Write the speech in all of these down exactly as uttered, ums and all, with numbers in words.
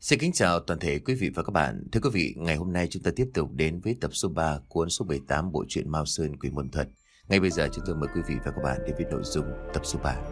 Xin kính chào toàn thể quý vị và các bạn. Thưa quý vị, ngày hôm nay chúng ta tiếp tục đến với tập số ba cuốn số bảy mươi tám bộ truyện Mao Sơn Quỷ Môn Thuật. Ngay bây giờ chúng tôi mời quý vị và các bạn đến với nội dung tập số ba.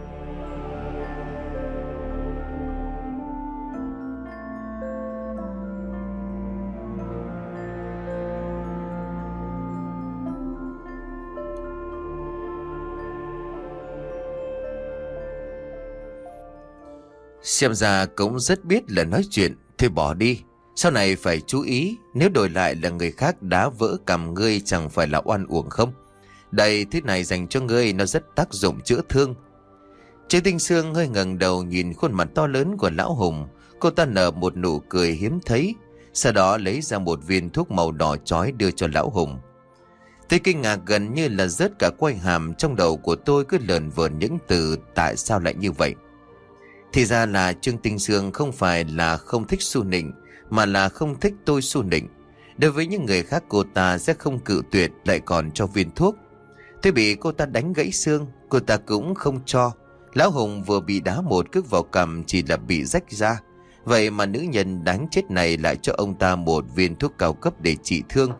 Xem ra cũng rất biết là nói chuyện. Thôi bỏ đi. Sau này phải chú ý. Nếu đổi lại là người khác đá vỡ cằm ngươi, chẳng phải là oan uổng không? Đây, thứ này dành cho ngươi, nó rất tác dụng chữa thương. Trương Tinh Sương hơi ngẩng đầu nhìn khuôn mặt to lớn của lão Hùng. Cô ta nở một nụ cười hiếm thấy, sau đó lấy ra một viên thuốc màu đỏ chói đưa cho lão Hùng. Tôi kinh ngạc gần như là rớt cả quai hàm. Trong đầu của tôi cứ lờn vờn những từ tại sao lại như vậy. Thì ra là Trương Tinh Sương không phải là không thích Xu Nịnh, mà là không thích tôi Xu Nịnh. Đối với những người khác cô ta sẽ không cự tuyệt, lại còn cho viên thuốc. Tôi bị cô ta đánh gãy xương, cô ta cũng không cho. Lão Hùng vừa bị đá một cước vào cằm chỉ là bị rách ra. Vậy mà nữ nhân đáng chết này lại cho ông ta một viên thuốc cao cấp để trị thương.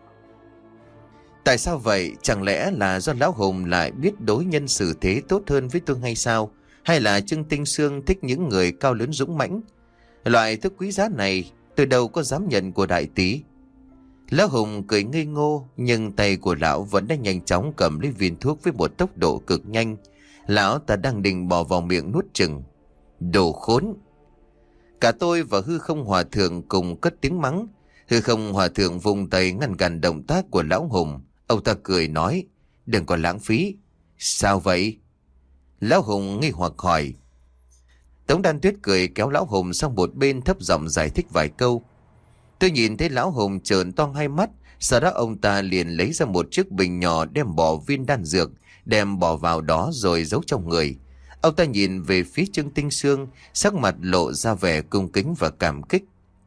Tại sao vậy? Chẳng lẽ là do Lão Hùng lại biết đối nhân xử thế tốt hơn với tôi hay sao? Hay là Trương Tinh Sương thích những người cao lớn dũng mãnh? Loại thuốc quý giá này tôi đâu có dám nhận của đại tỷ. Lão Hùng cười ngây ngô, nhưng tay của lão vẫn đã nhanh chóng cầm lấy viên thuốc với một tốc độ cực nhanh. Lão ta đang định bỏ vào miệng nuốt chừng. Đồ khốn! Cả tôi và Hư Không Hòa Thượng cùng cất tiếng mắng. Hư Không Hòa Thượng vùng tay ngăn cản động tác của Lão Hùng. Ông ta cười nói, đừng có lãng phí. Sao vậy? Lão Hùng nghi hoặc hỏi. Tống Đan Tuyết cười kéo Lão Hùng sang một bên, thấp giọng giải thích vài câu. Tôi nhìn thấy Lão Hùng trợn to hai mắt. Sau đó ông ta liền lấy ra một chiếc bình nhỏ, đem bỏ viên đan dược, đem bỏ vào đó rồi giấu trong người. Ông ta nhìn về phía Trương Tinh Sương, sắc mặt lộ ra vẻ cung kính và cảm kích.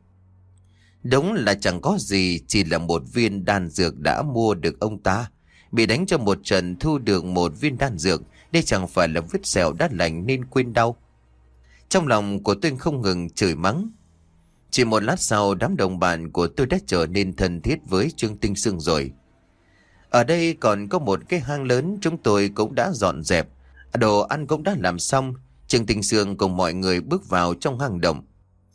Đúng là chẳng có gì, chỉ là một viên đan dược đã mua được ông ta. Bị đánh cho một trận thu được một viên đan dược, đây chẳng phải là vết sẹo đã lành nên quên đau. Trong lòng của tôi không ngừng chửi mắng. Chỉ một lát sau, đám đồng bạn của tôi đã trở nên thân thiết với Trương Tinh Sương rồi. Ở đây còn có một cái hang lớn, chúng tôi cũng đã dọn dẹp. Đồ ăn cũng đã làm xong. Trương Tinh Sương cùng mọi người bước vào trong hang động.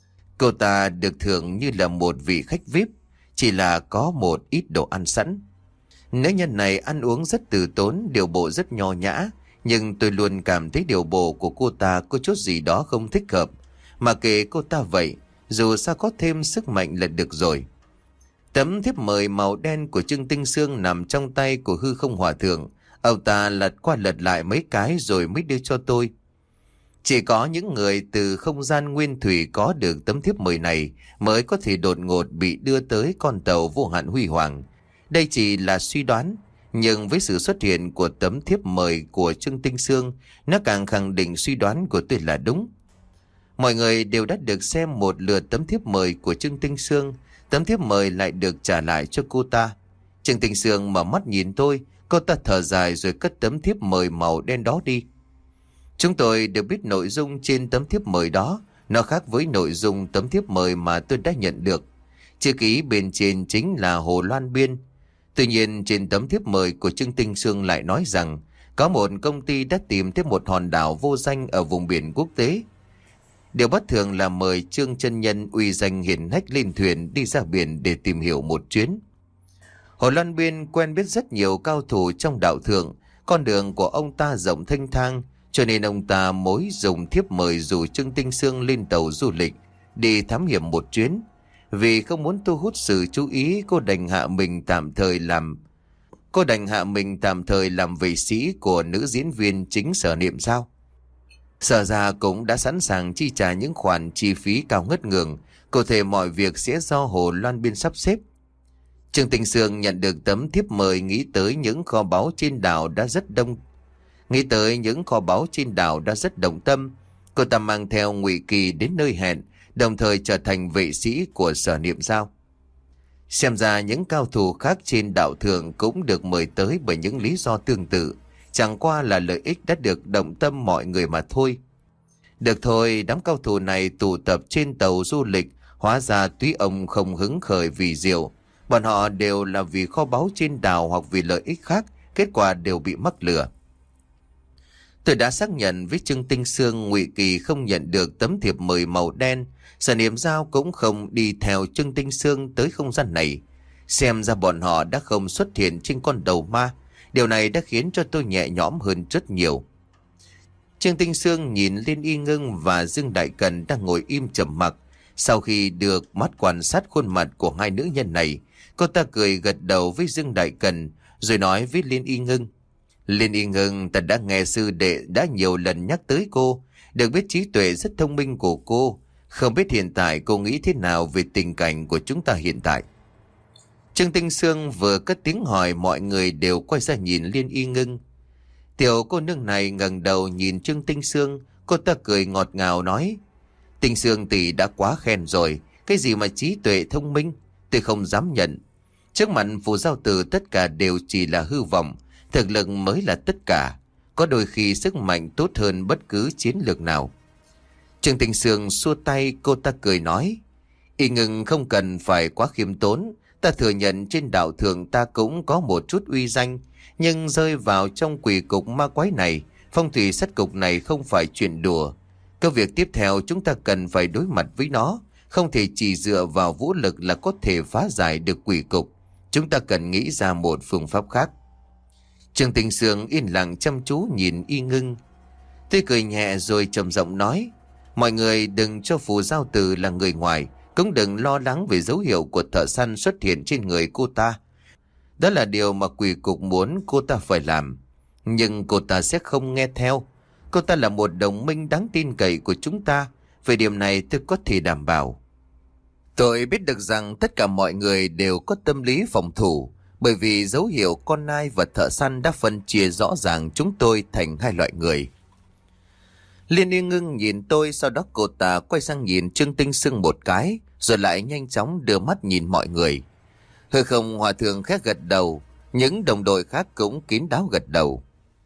Cô ta được thưởng như là một vị khách vi ai pi, chỉ là có một ít đồ ăn sẵn. Nữ nhân này ăn uống rất từ tốn, điều bộ rất nho nhã. Nhưng tôi luôn cảm thấy điều bộ của cô ta có chút gì đó không thích hợp. Mà kệ cô ta vậy, dù sao có thêm sức mạnh là được rồi. Tấm thiếp mời màu đen của Trương Tinh Sương nằm trong tay của Hư Không Hòa Thượng. Ông ta lật qua lật lại mấy cái rồi mới đưa cho tôi. Chỉ có những người từ không gian nguyên thủy có được tấm thiếp mời này mới có thể đột ngột bị đưa tới con tàu vô hạn huy hoàng. Đây chỉ là suy đoán. Nhưng với sự xuất hiện của tấm thiếp mời của Trương Tinh Sương, nó càng khẳng định suy đoán của tôi là đúng. Mọi người đều đã được xem một lượt tấm thiếp mời của Trương Tinh Sương. Tấm thiếp mời lại được trả lại cho cô ta. Trương Tinh Sương mở mắt nhìn tôi. Cô ta thở dài rồi cất tấm thiếp mời màu đen đó đi. Chúng tôi đều biết nội dung trên tấm thiếp mời đó. Nó khác với nội dung tấm thiếp mời mà tôi đã nhận được. Chữ ký bên trên chính là Hồ Loan Biên. Tuy nhiên trên tấm thiếp mời của Trương Tinh Sương lại nói rằng có một công ty đã tìm thấy một hòn đảo vô danh ở vùng biển quốc tế. Điều bất thường là mời Trương chân nhân uy danh hiển hách lên thuyền đi ra biển để tìm hiểu một chuyến. Hồ Loan Biên quen biết rất nhiều cao thủ trong đạo thượng. Con đường của ông ta rộng thênh thang, cho nên ông ta mối dùng thiếp mời rủ Trương Tinh Sương lên tàu du lịch đi thám hiểm một chuyến. Vì không muốn thu hút sự chú ý, cô đành hạ mình tạm thời làm cô đành hạ mình tạm thời làm vệ sĩ của nữ diễn viên chính Sở Niệm Giao. Sở ra cũng đã sẵn sàng chi trả những khoản chi phí cao ngất ngường. Cụ thể mọi việc sẽ do Hồ Loan Biên sắp xếp. Trương Tinh Sương nhận được tấm thiếp mời, nghĩ tới những kho báu trên đảo đã rất đông. Nghĩ tới những kho báu trên đảo đã rất đồng tâm. Cô ta mang theo Ngụy Kỳ đến nơi hẹn, đồng thời trở thành vệ sĩ của Sở Niệm Giao. Xem ra những cao thủ khác trên đạo thượng cũng được mời tới bởi những lý do tương tự. Chẳng qua là lợi ích đã được động tâm mọi người mà thôi. Được thôi, đám cao thủ này tụ tập trên tàu du lịch Hóa ra túy ông không hứng khởi vì rượu. Bọn họ đều là vì kho báu trên đảo hoặc vì lợi ích khác, kết quả đều bị mắc lừa. Tôi đã xác nhận với Trương Tinh Sương, Ngụy Kỳ không nhận được tấm thiệp mời màu đen, Sở Niệm Giao cũng không đi theo Trương Tinh Sương tới không gian này. Xem ra bọn họ đã không xuất hiện trên con đầu ma. Điều này đã khiến cho tôi nhẹ nhõm hơn rất nhiều. Trương Tinh Sương nhìn Liên Y Ngưng và Dương Đại Cần đang ngồi im trầm mặc. Sau khi được mắt quan sát khuôn mặt của hai nữ nhân này, cô ta cười gật đầu với Dương Đại Cần, rồi nói với Liên Y Ngưng: Liên Y Ngưng, ta đã nghe sư đệ đã nhiều lần nhắc tới cô, được biết trí tuệ rất thông minh của cô. Không biết hiện tại cô nghĩ thế nào về tình cảnh của chúng ta hiện tại? Trương Tinh Sương vừa cất tiếng hỏi, mọi người đều quay ra nhìn Liên Y Ngưng. Tiểu cô nương này ngẩng đầu nhìn Trương Tinh Sương, cô ta cười ngọt ngào nói: Tinh Sương tỷ đã quá khen rồi, cái gì mà trí tuệ thông minh, tôi không dám nhận. Trước mặt Phù Giao Tử tất cả đều chỉ là hư vọng, thực lực mới là tất cả. Có đôi khi sức mạnh tốt hơn bất cứ chiến lược nào. Trương Tinh Sương xua tay, cô ta cười nói: Y Ngưng không cần phải quá khiêm tốn. Ta thừa nhận trên đạo thường ta cũng có một chút uy danh, nhưng rơi vào trong quỷ cục ma quái này, phong thủy sát cục này không phải chuyện đùa. Cái việc tiếp theo chúng ta cần phải đối mặt với nó, không thể chỉ dựa vào vũ lực là có thể phá giải được quỷ cục. Chúng ta cần nghĩ ra một phương pháp khác. Trương Tinh Sương yên lặng chăm chú nhìn Y Ngưng. Tôi cười nhẹ rồi trầm giọng nói: Mọi người đừng cho Phù Giao Tử là người ngoài, cũng đừng lo lắng về dấu hiệu của thợ săn xuất hiện trên người cô ta. Đó là điều mà quỷ cục muốn cô ta phải làm. Nhưng cô ta sẽ không nghe theo. Cô ta là một đồng minh đáng tin cậy của chúng ta. Về điểm này tôi có thể đảm bảo. Tôi biết được rằng tất cả mọi người đều có tâm lý phòng thủ, bởi vì dấu hiệu con nai và thợ săn đã phân chia rõ ràng chúng tôi thành hai loại người. Liên Y Ngưng nhìn tôi, sau đó cô ta quay sang nhìn Trương Tinh Sương một cái, rồi lại nhanh chóng đưa mắt nhìn mọi người. Hư Không Hòa Thượng khẽ gật đầu, những đồng đội khác cũng kín đáo gật đầu.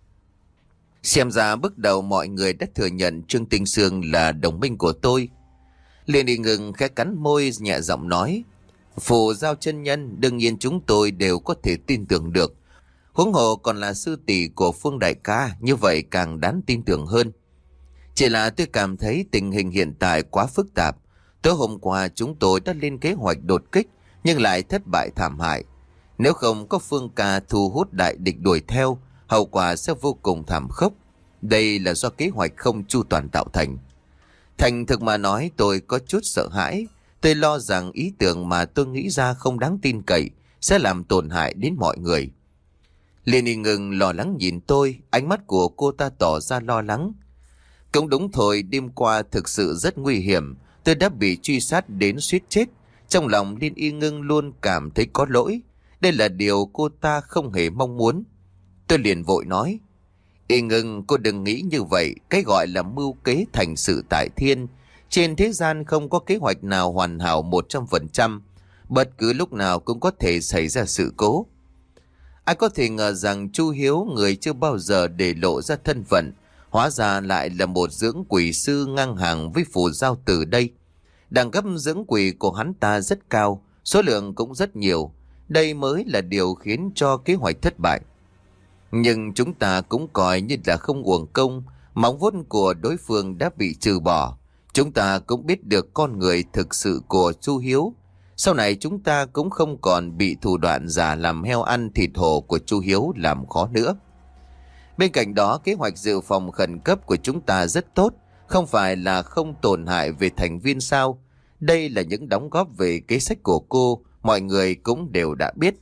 Xem ra bước đầu mọi người đã thừa nhận Trương Tinh Sương là đồng minh của tôi. Liên Y Ngưng khẽ cắn môi nhẹ giọng nói: Phù Giao chân nhân, đương nhiên chúng tôi đều có thể tin tưởng được. Huống hồ còn là sư tỷ của Phương đại ca, như vậy càng đáng tin tưởng hơn. Chỉ là tôi cảm thấy tình hình hiện tại quá phức tạp. Tối hôm qua chúng tôi đã lên kế hoạch đột kích, nhưng lại thất bại thảm hại. Nếu không có Phương ca thu hút đại địch đuổi theo, hậu quả sẽ vô cùng thảm khốc. Đây là do kế hoạch không chu toàn tạo thành. Thành thực mà nói, tôi có chút sợ hãi. Tôi lo rằng ý tưởng mà tôi nghĩ ra không đáng tin cậy sẽ làm tổn hại đến mọi người. Liên Y Ngưng lo lắng nhìn tôi, ánh mắt của cô ta tỏ ra lo lắng. Cũng đúng thôi, đêm qua thực sự rất nguy hiểm. Tôi đã bị truy sát đến suýt chết. Trong lòng Liên Y Ngưng luôn cảm thấy có lỗi. Đây là điều cô ta không hề mong muốn. Tôi liền vội nói: Y Ngưng, cô đừng nghĩ như vậy. Cái gọi là mưu kế thành sự tại thiên. Trên thế gian không có kế hoạch nào hoàn hảo một trăm phần trăm. Bất cứ lúc nào cũng có thể xảy ra sự cố. Ai có thể ngờ rằng Chu Hiếu, người chưa bao giờ để lộ ra thân phận, hóa ra lại là một dưỡng quỷ sư ngang hàng với Phù Giao Tử đây. Đẳng cấp dưỡng quỷ của hắn ta rất cao, số lượng cũng rất nhiều. Đây mới là điều khiến cho kế hoạch thất bại. Nhưng chúng ta cũng coi như là không uổng công. Móng vuốt của đối phương đã bị trừ bỏ. Chúng ta cũng biết được con người thực sự của Chu Hiếu. Sau này chúng ta cũng không còn bị thủ đoạn giả làm heo ăn thịt hổ của Chu Hiếu làm khó nữa. Bên cạnh đó, kế hoạch dự phòng khẩn cấp của chúng ta rất tốt. Không phải là không tổn hại về thành viên sao? Đây là những đóng góp về kế sách của cô, mọi người cũng đều đã biết.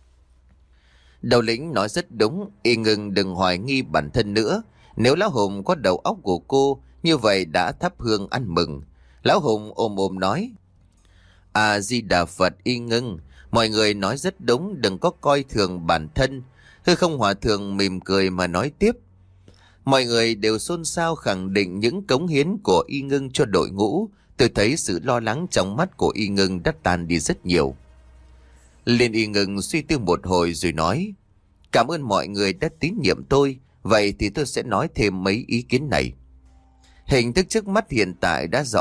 Đầu lĩnh nói rất đúng, Y Ngưng đừng hoài nghi bản thân nữa. Nếu Lão Hùng có đầu óc của cô, như vậy đã thắp hương ăn mừng. Lão Hùng ôm ôm nói: A-di-đà Phật. Y Ngưng, mọi người nói rất đúng, đừng có coi thường bản thân. Hư Không Hòa Thượng mỉm cười mà nói tiếp: Mọi người đều xôn xao khẳng định những cống hiến của Y Ngưng cho đội ngũ. Tôi thấy sự lo lắng trong mắt của Y Ngưng đã tan đi rất nhiều. Liên Y Ngưng suy tư một hồi rồi nói: Cảm ơn mọi người đã tín nhiệm tôi. Vậy thì tôi sẽ nói thêm mấy ý kiến này. Hình thức trước mắt hiện tại đã rõ.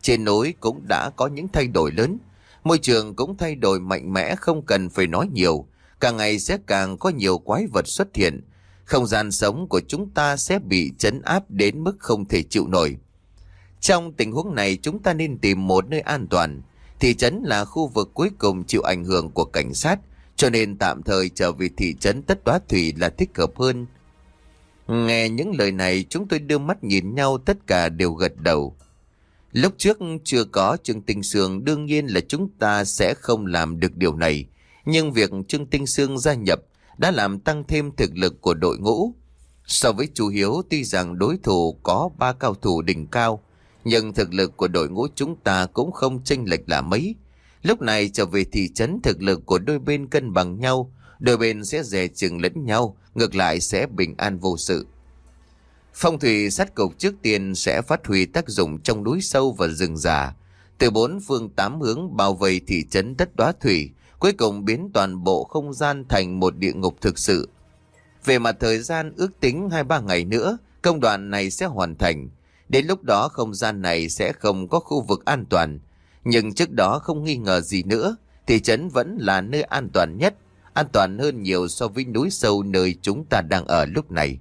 trên núi cũng đã có những thay đổi lớn. Môi trường cũng thay đổi mạnh mẽ, không cần phải nói nhiều. Càng ngày sẽ càng có nhiều quái vật xuất hiện. Không gian sống của chúng ta sẽ bị trấn áp đến mức không thể chịu nổi. Trong tình huống này chúng ta nên tìm một nơi an toàn. Thị trấn là khu vực cuối cùng chịu ảnh hưởng của cảnh sát, cho nên tạm thời trở về thị trấn Tất Đóa Thủy là thích hợp hơn. Nghe những lời này chúng tôi đưa mắt nhìn nhau, tất cả đều gật đầu. Lúc trước chưa có Trương Tinh Sương đương nhiên là chúng ta sẽ không làm được điều này. Nhưng việc Trương Tinh Sương gia nhập đã làm tăng thêm thực lực của đội ngũ. So với chú Hiếu, tuy rằng đối thủ có ba cao thủ đỉnh cao, nhưng thực lực của đội ngũ chúng ta cũng không chênh lệch là mấy. Lúc này trở về thị trấn, thực lực của đôi bên cân bằng nhau, đôi bên sẽ dè chừng lẫn nhau, ngược lại sẽ bình an vô sự. Phong thủy sát cục trước tiên sẽ phát huy tác dụng trong núi sâu và rừng già, từ bốn phương tám hướng bao vây thị trấn Tất Đóa Thủy, cuối cùng biến toàn bộ không gian thành một địa ngục thực sự. Về mặt thời gian, ước tính hai ba ngày nữa, công đoạn này sẽ hoàn thành. Đến lúc đó không gian này sẽ không có khu vực an toàn. Nhưng trước đó không nghi ngờ gì nữa, thị trấn vẫn là nơi an toàn nhất, an toàn hơn nhiều so với núi sâu nơi chúng ta đang ở lúc này.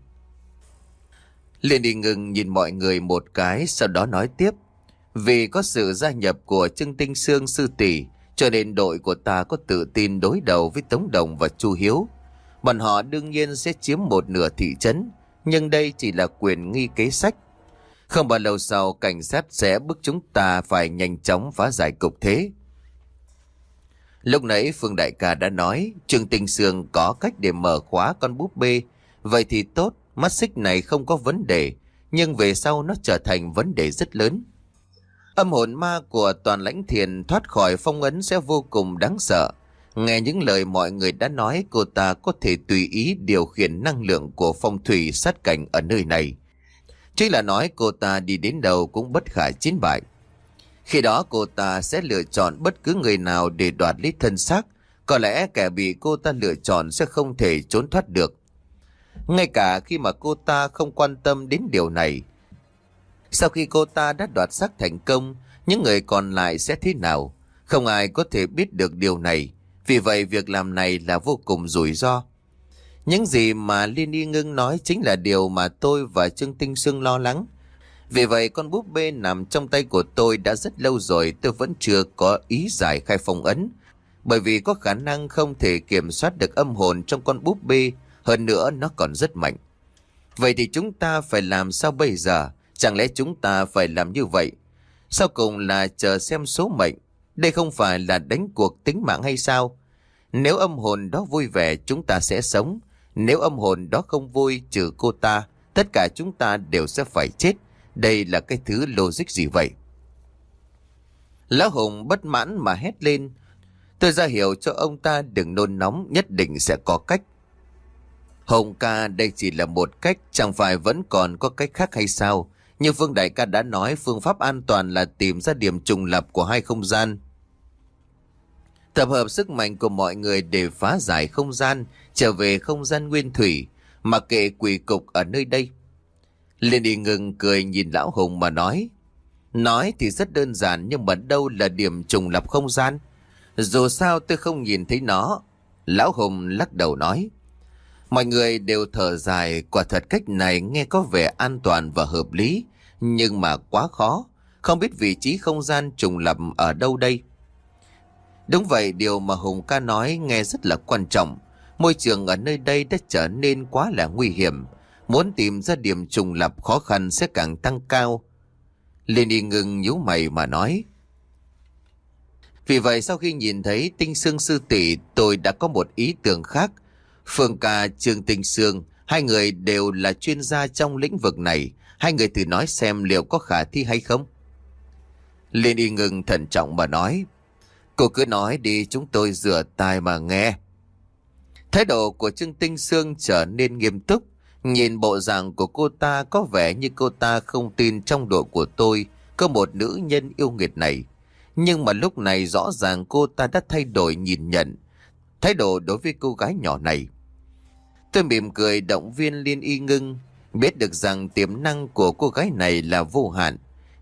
Liên đi ngừng nhìn mọi người một cái, sau đó nói tiếp. Vì có sự gia nhập của Trương Tinh Sương sư tỷ, cho nên đội của ta có tự tin đối đầu với Tống Đồng và Chu Hiếu. Bọn họ đương nhiên sẽ chiếm một nửa thị trấn, nhưng đây chỉ là quyền nghi kế sách. Không bao lâu sau, cảnh sát sẽ bức chúng ta phải nhanh chóng phá giải cục thế. Lúc nãy Phương đại ca đã nói Trương Tinh Sương có cách để mở khóa con búp bê. Vậy thì tốt, mắt xích này không có vấn đề, nhưng về sau nó trở thành vấn đề rất lớn. Âm hồn ma của Toàn Lãnh Thiền thoát khỏi phong ấn sẽ vô cùng đáng sợ. Nghe những lời mọi người đã nói, cô ta có thể tùy ý điều khiển năng lượng của phong thủy sát cảnh ở nơi này. Chính là nói cô ta đi đến đâu cũng bất khả chiến bại. Khi đó cô ta sẽ lựa chọn bất cứ người nào để đoạt lấy thân xác. Có lẽ kẻ bị cô ta lựa chọn sẽ không thể trốn thoát được. Ngay cả khi mà cô ta không quan tâm đến điều này. Sau khi cô ta đã đoạt xác thành công, những người còn lại sẽ thế nào? Không ai có thể biết được điều này. Vì vậy việc làm này là vô cùng rủi ro. Những gì mà Liên Y Ngưng nói chính là điều mà tôi và Trương Tinh Sương lo lắng. Vì vậy con búp bê nằm trong tay của tôi đã rất lâu rồi, tôi vẫn chưa có ý giải khai phong ấn. Bởi vì có khả năng không thể kiểm soát được âm hồn trong con búp bê, hơn nữa nó còn rất mạnh. Vậy thì chúng ta phải làm sao bây giờ? Chẳng lẽ chúng ta phải làm như vậy? Sau cùng là chờ xem số mệnh. Đây không phải là đánh cuộc tính mạng hay sao? Nếu âm hồn đó vui vẻ chúng ta sẽ sống. Nếu âm hồn đó không vui, trừ cô ta, tất cả chúng ta đều sẽ phải chết. Đây là cái thứ logic gì vậy? Lão Hùng bất mãn mà hét lên. Tôi ra hiệu cho ông ta đừng nôn nóng, nhất định sẽ có cách. Hùng ca, đây chỉ là một cách, chẳng phải vẫn còn có cách khác hay sao? Như Phương đại ca đã nói, phương pháp an toàn là tìm ra điểm trùng lập của hai không gian. Tập hợp sức mạnh của mọi người để phá giải không gian, trở về không gian nguyên thủy, mặc kệ quỷ cục ở nơi đây. Liên đi ngừng cười nhìn Lão Hùng mà nói. Nói thì rất đơn giản, nhưng mà đâu là điểm trùng lập không gian? Dù sao tôi không nhìn thấy nó. Lão Hùng lắc đầu nói. Mọi người đều thở dài, quả thật cách này nghe có vẻ an toàn và hợp lý, nhưng mà quá khó, không biết vị trí không gian trùng lập ở đâu đây. Đúng vậy, điều mà Hùng ca nói nghe rất là quan trọng. Môi trường ở nơi đây đã trở nên quá là nguy hiểm, muốn tìm ra điểm trùng lập khó khăn sẽ càng tăng cao. Liên Y Ngưng nhíu mày mà nói. Vì vậy sau khi nhìn thấy Tinh Sương sư tỷ, tôi đã có một ý tưởng khác. Phương ca, Trương Tinh Sương, hai người đều là chuyên gia trong lĩnh vực này. Hai người thử nói xem liệu có khả thi hay không. Liên Y Ngưng thận trọng mà nói. Cô cứ nói đi, chúng tôi rửa tai mà nghe. Thái độ của Trương Tinh Sương trở nên nghiêm túc. Nhìn bộ dạng của cô ta có vẻ như cô ta không tin trong đội của tôi có một nữ nhân yêu nghiệt này. Nhưng mà lúc này rõ ràng cô ta đã thay đổi nhìn nhận thái độ đối với cô gái nhỏ này. Tôi mỉm cười động viên Liên Y Ngưng, biết được rằng tiềm năng của cô gái này là vô hạn.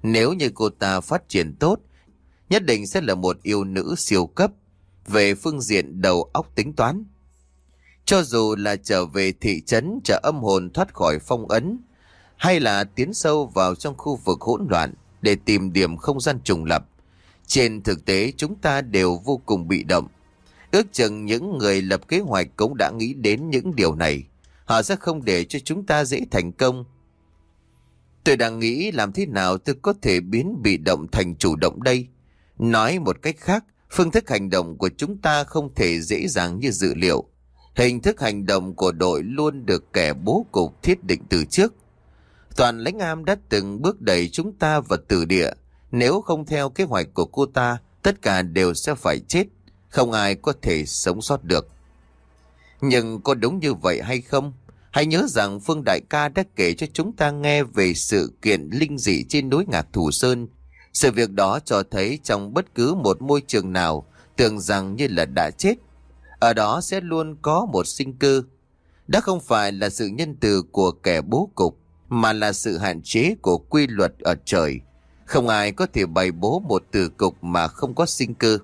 Nếu như cô ta phát triển tốt, nhất định sẽ là một yêu nữ siêu cấp về phương diện đầu óc tính toán. Cho dù là trở về thị trấn trở âm hồn thoát khỏi phong ấn, hay là tiến sâu vào trong khu vực hỗn loạn để tìm điểm không gian trùng lập, trên thực tế chúng ta đều vô cùng bị động. Ước chừng những người lập kế hoạch cũng đã nghĩ đến những điều này. Họ sẽ không để cho chúng ta dễ thành công. Tôi đang nghĩ làm thế nào tôi có thể biến bị động thành chủ động đây. Nói một cách khác, phương thức hành động của chúng ta không thể dễ dàng như dự liệu. Hình thức hành động của đội luôn được kẻ bố cục thiết định từ trước. Toàn lãnh am đã từng bước đẩy chúng ta vào tử địa. Nếu không theo kế hoạch của cô ta, tất cả đều sẽ phải chết. Không ai có thể sống sót được. Nhưng có đúng như vậy hay không? Hãy nhớ rằng Phương đại ca đã kể cho chúng ta nghe về sự kiện linh dị trên núi Ngạc Thủ Sơn. Sự việc đó cho thấy trong bất cứ một môi trường nào tưởng rằng như là đã chết, ở đó sẽ luôn có một sinh cơ. Đó không phải là sự nhân từ của kẻ bố cục, mà là sự hạn chế của quy luật ở trời. Không ai có thể bày bố một từ cục mà không có sinh cơ.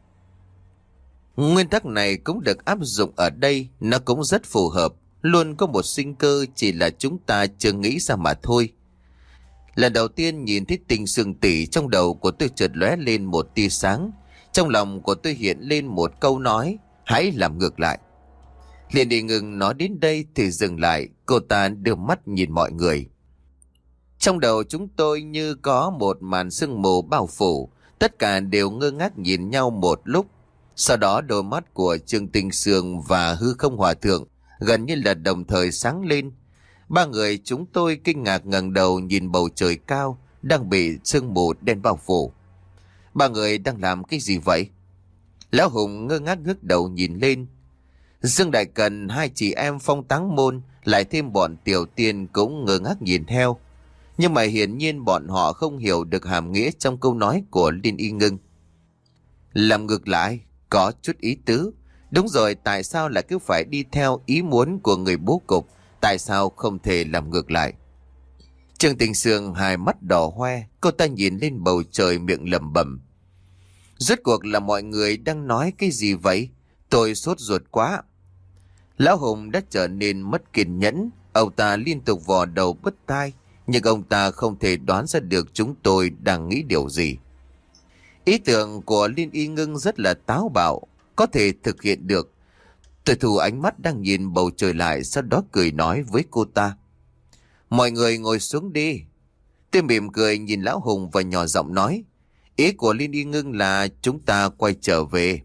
Nguyên tắc này cũng được áp dụng ở đây, nó cũng rất phù hợp. Luôn có một sinh cơ, chỉ là chúng ta chưa nghĩ ra mà thôi. Lần đầu tiên nhìn thấy Tinh Sương Tỷ, trong đầu của tôi chợt lóe lên một tia sáng. Trong lòng của tôi hiện lên một câu nói: hãy làm ngược lại. Liền đi ngừng nói đến đây thì dừng lại. Cô ta đưa mắt nhìn mọi người. Trong đầu chúng tôi như có một màn sương mù bao phủ. Tất cả đều ngơ ngác nhìn nhau một lúc. Sau đó đôi mắt của Trương Tinh Sương và Hư Không Hòa Thượng gần như là đồng thời sáng lên. Ba người chúng tôi kinh ngạc ngẩng đầu nhìn bầu trời cao đang bị sương mù đen bao phủ. Ba người đang làm cái gì vậy? Lão Hùng ngơ ngác ngước đầu nhìn lên. Dương Đại Cần, hai chị em Phong Táng Môn, lại thêm bọn Tiểu Tiên cũng ngơ ngác nhìn theo. Nhưng mà hiển nhiên bọn họ không hiểu được hàm nghĩa trong câu nói của Liên Y Ngưng. Làm ngược lại, có chút ý tứ. Đúng rồi, tại sao lại cứ phải đi theo ý muốn của người bố cục? Tại sao không thể làm ngược lại? Trương Tình Sương hai mắt đỏ hoe, cô ta nhìn lên bầu trời miệng lẩm bẩm. Rốt cuộc là mọi người đang nói cái gì vậy? Tôi sốt ruột quá. Lão Hùng đã trở nên mất kiên nhẫn. Ông ta liên tục vò đầu bứt tai, nhưng ông ta không thể đoán ra được chúng tôi đang nghĩ điều gì. Ý tưởng của Liên Y Ngưng rất là táo bạo, có thể thực hiện được. Tôi thu ánh mắt đang nhìn bầu trời lại, sau đó cười nói với cô ta: mọi người ngồi xuống đi. Tôi mỉm cười nhìn Lão Hùng và nhỏ giọng nói: ý của Liên Y Ngưng là chúng ta quay trở về.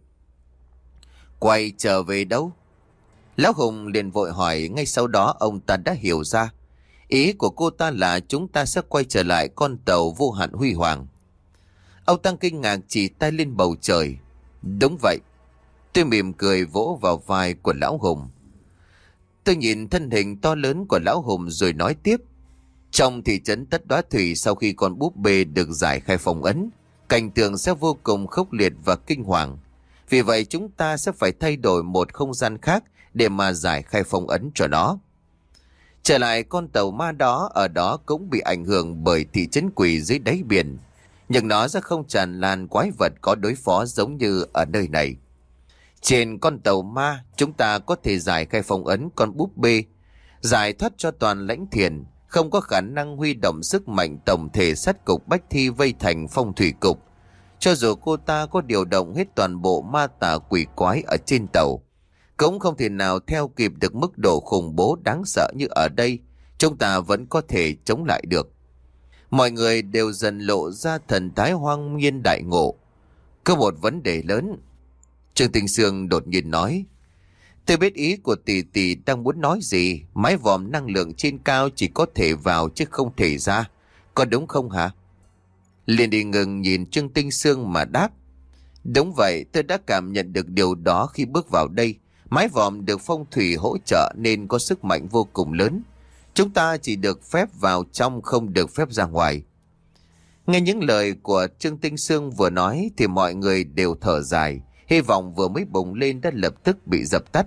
Quay trở về đâu? Lão Hùng liền vội hỏi. Ngay sau đó ông ta đã hiểu ra. Ý của cô ta là chúng ta sẽ quay trở lại con tàu vô hạn huy hoàng. Ông Tăng kinh ngạc chỉ tay lên bầu trời. Đúng vậy. Tôi mỉm cười vỗ vào vai của Lão Hùng. Tôi nhìn thân hình to lớn của Lão Hùng rồi nói tiếp. Trong thị trấn Tất Đóa Thủy, sau khi con búp bê được giải khai phong ấn, cảnh tượng sẽ vô cùng khốc liệt và kinh hoàng. Vì vậy chúng ta sẽ phải thay đổi một không gian khác để mà giải khai phong ấn cho nó. Trở lại con tàu ma đó, ở đó cũng bị ảnh hưởng bởi thị trấn quỷ dưới đáy biển. Nhưng nó sẽ không tràn lan quái vật có đối phó giống như ở nơi này. Trên con tàu ma, chúng ta có thể giải khai phong ấn con búp bê, giải thoát cho toàn lãnh thiền, không có khả năng huy động sức mạnh tổng thể sát cục Bách Thi vây thành phong thủy cục. Cho dù cô ta có điều động hết toàn bộ ma tà quỷ quái ở trên tàu, cũng không thể nào theo kịp được mức độ khủng bố đáng sợ như ở đây. Chúng ta vẫn có thể chống lại được. Mọi người đều dần lộ ra thần thái hoang nhiên đại ngộ. Có một vấn đề lớn. Trương Tình Sương đột nhiên nói: tôi biết ý của tỷ tỷ đang muốn nói gì. Mái vòm năng lượng trên cao chỉ có thể vào chứ không thể ra, có đúng không hả? Liền đi ngừng nhìn Trương Tinh Sương mà đáp: đúng vậy, tôi đã cảm nhận được điều đó khi bước vào đây. Mái vòm được phong thủy hỗ trợ nên có sức mạnh vô cùng lớn. Chúng ta chỉ được phép vào trong, không được phép ra ngoài. Nghe những lời của Trương Tinh Sương vừa nói thì mọi người đều thở dài. Hy vọng vừa mới bùng lên đã lập tức bị dập tắt.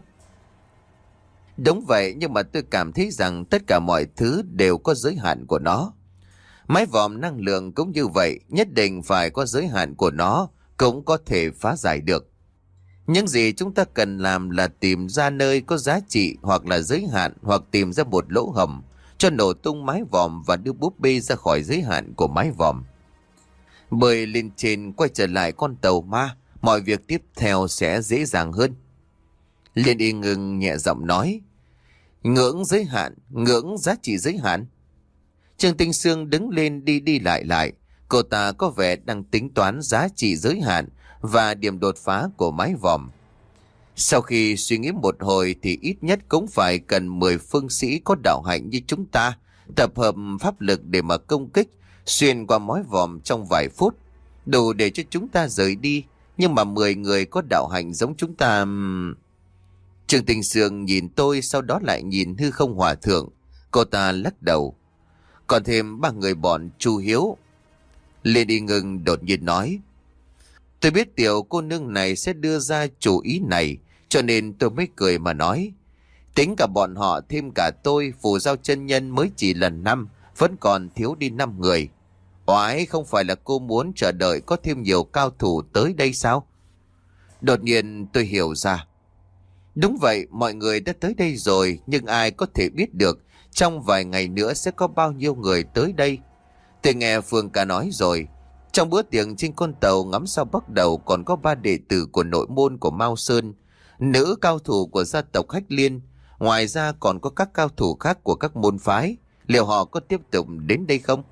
Đúng vậy, nhưng mà tôi cảm thấy rằng tất cả mọi thứ đều có giới hạn của nó. Mái vòm năng lượng cũng như vậy, nhất định phải có giới hạn của nó, cũng có thể phá giải được. Những gì chúng ta cần làm là tìm ra nơi có giá trị hoặc là giới hạn, hoặc tìm ra một lỗ hổng cho nổ tung mái vòm và đưa búp bê ra khỏi giới hạn của mái vòm. Bơi lên trên quay trở lại con tàu ma, mọi việc tiếp theo sẽ dễ dàng hơn. Liên Y Ngưng nhẹ giọng nói, ngưỡng giới hạn, ngưỡng giá trị giới hạn. Trương Tinh Sương đứng lên đi đi lại lại. Cô ta có vẻ đang tính toán giá trị giới hạn và điểm đột phá của mái vòm. Sau khi suy nghĩ một hồi thì ít nhất cũng phải cần mười phương sĩ có đạo hạnh như chúng ta tập hợp pháp lực để mà công kích xuyên qua mái vòm trong vài phút, đủ để cho chúng ta rời đi. Nhưng mà mười người có đạo hạnh giống chúng ta... Trương Tinh Sương nhìn tôi, sau đó lại nhìn Hư Không Hòa Thượng. Cô ta lắc đầu. Còn thêm ba người bọn Chu Hiếu. Liên Y Ngưng đột nhiên nói, tôi biết tiểu cô nương này sẽ đưa ra chủ ý này, cho nên tôi mới cười mà nói, tính cả bọn họ thêm cả tôi, phù giao chân nhân mới chỉ lần năm, vẫn còn thiếu đi năm người. Oái, không phải là cô muốn chờ đợi có thêm nhiều cao thủ tới đây sao? Đột nhiên tôi hiểu ra. Đúng vậy, mọi người đã tới đây rồi, nhưng ai có thể biết được trong vài ngày nữa sẽ có bao nhiêu người tới đây. Tôi nghe Phương ca nói rồi, trong bữa tiệc trên con tàu ngắm sao bắt đầu còn có ba đệ tử của nội môn của Mao Sơn, nữ cao thủ của gia tộc Hách Liên, ngoài ra còn có các cao thủ khác của các môn phái. Liệu họ có tiếp tục đến đây không?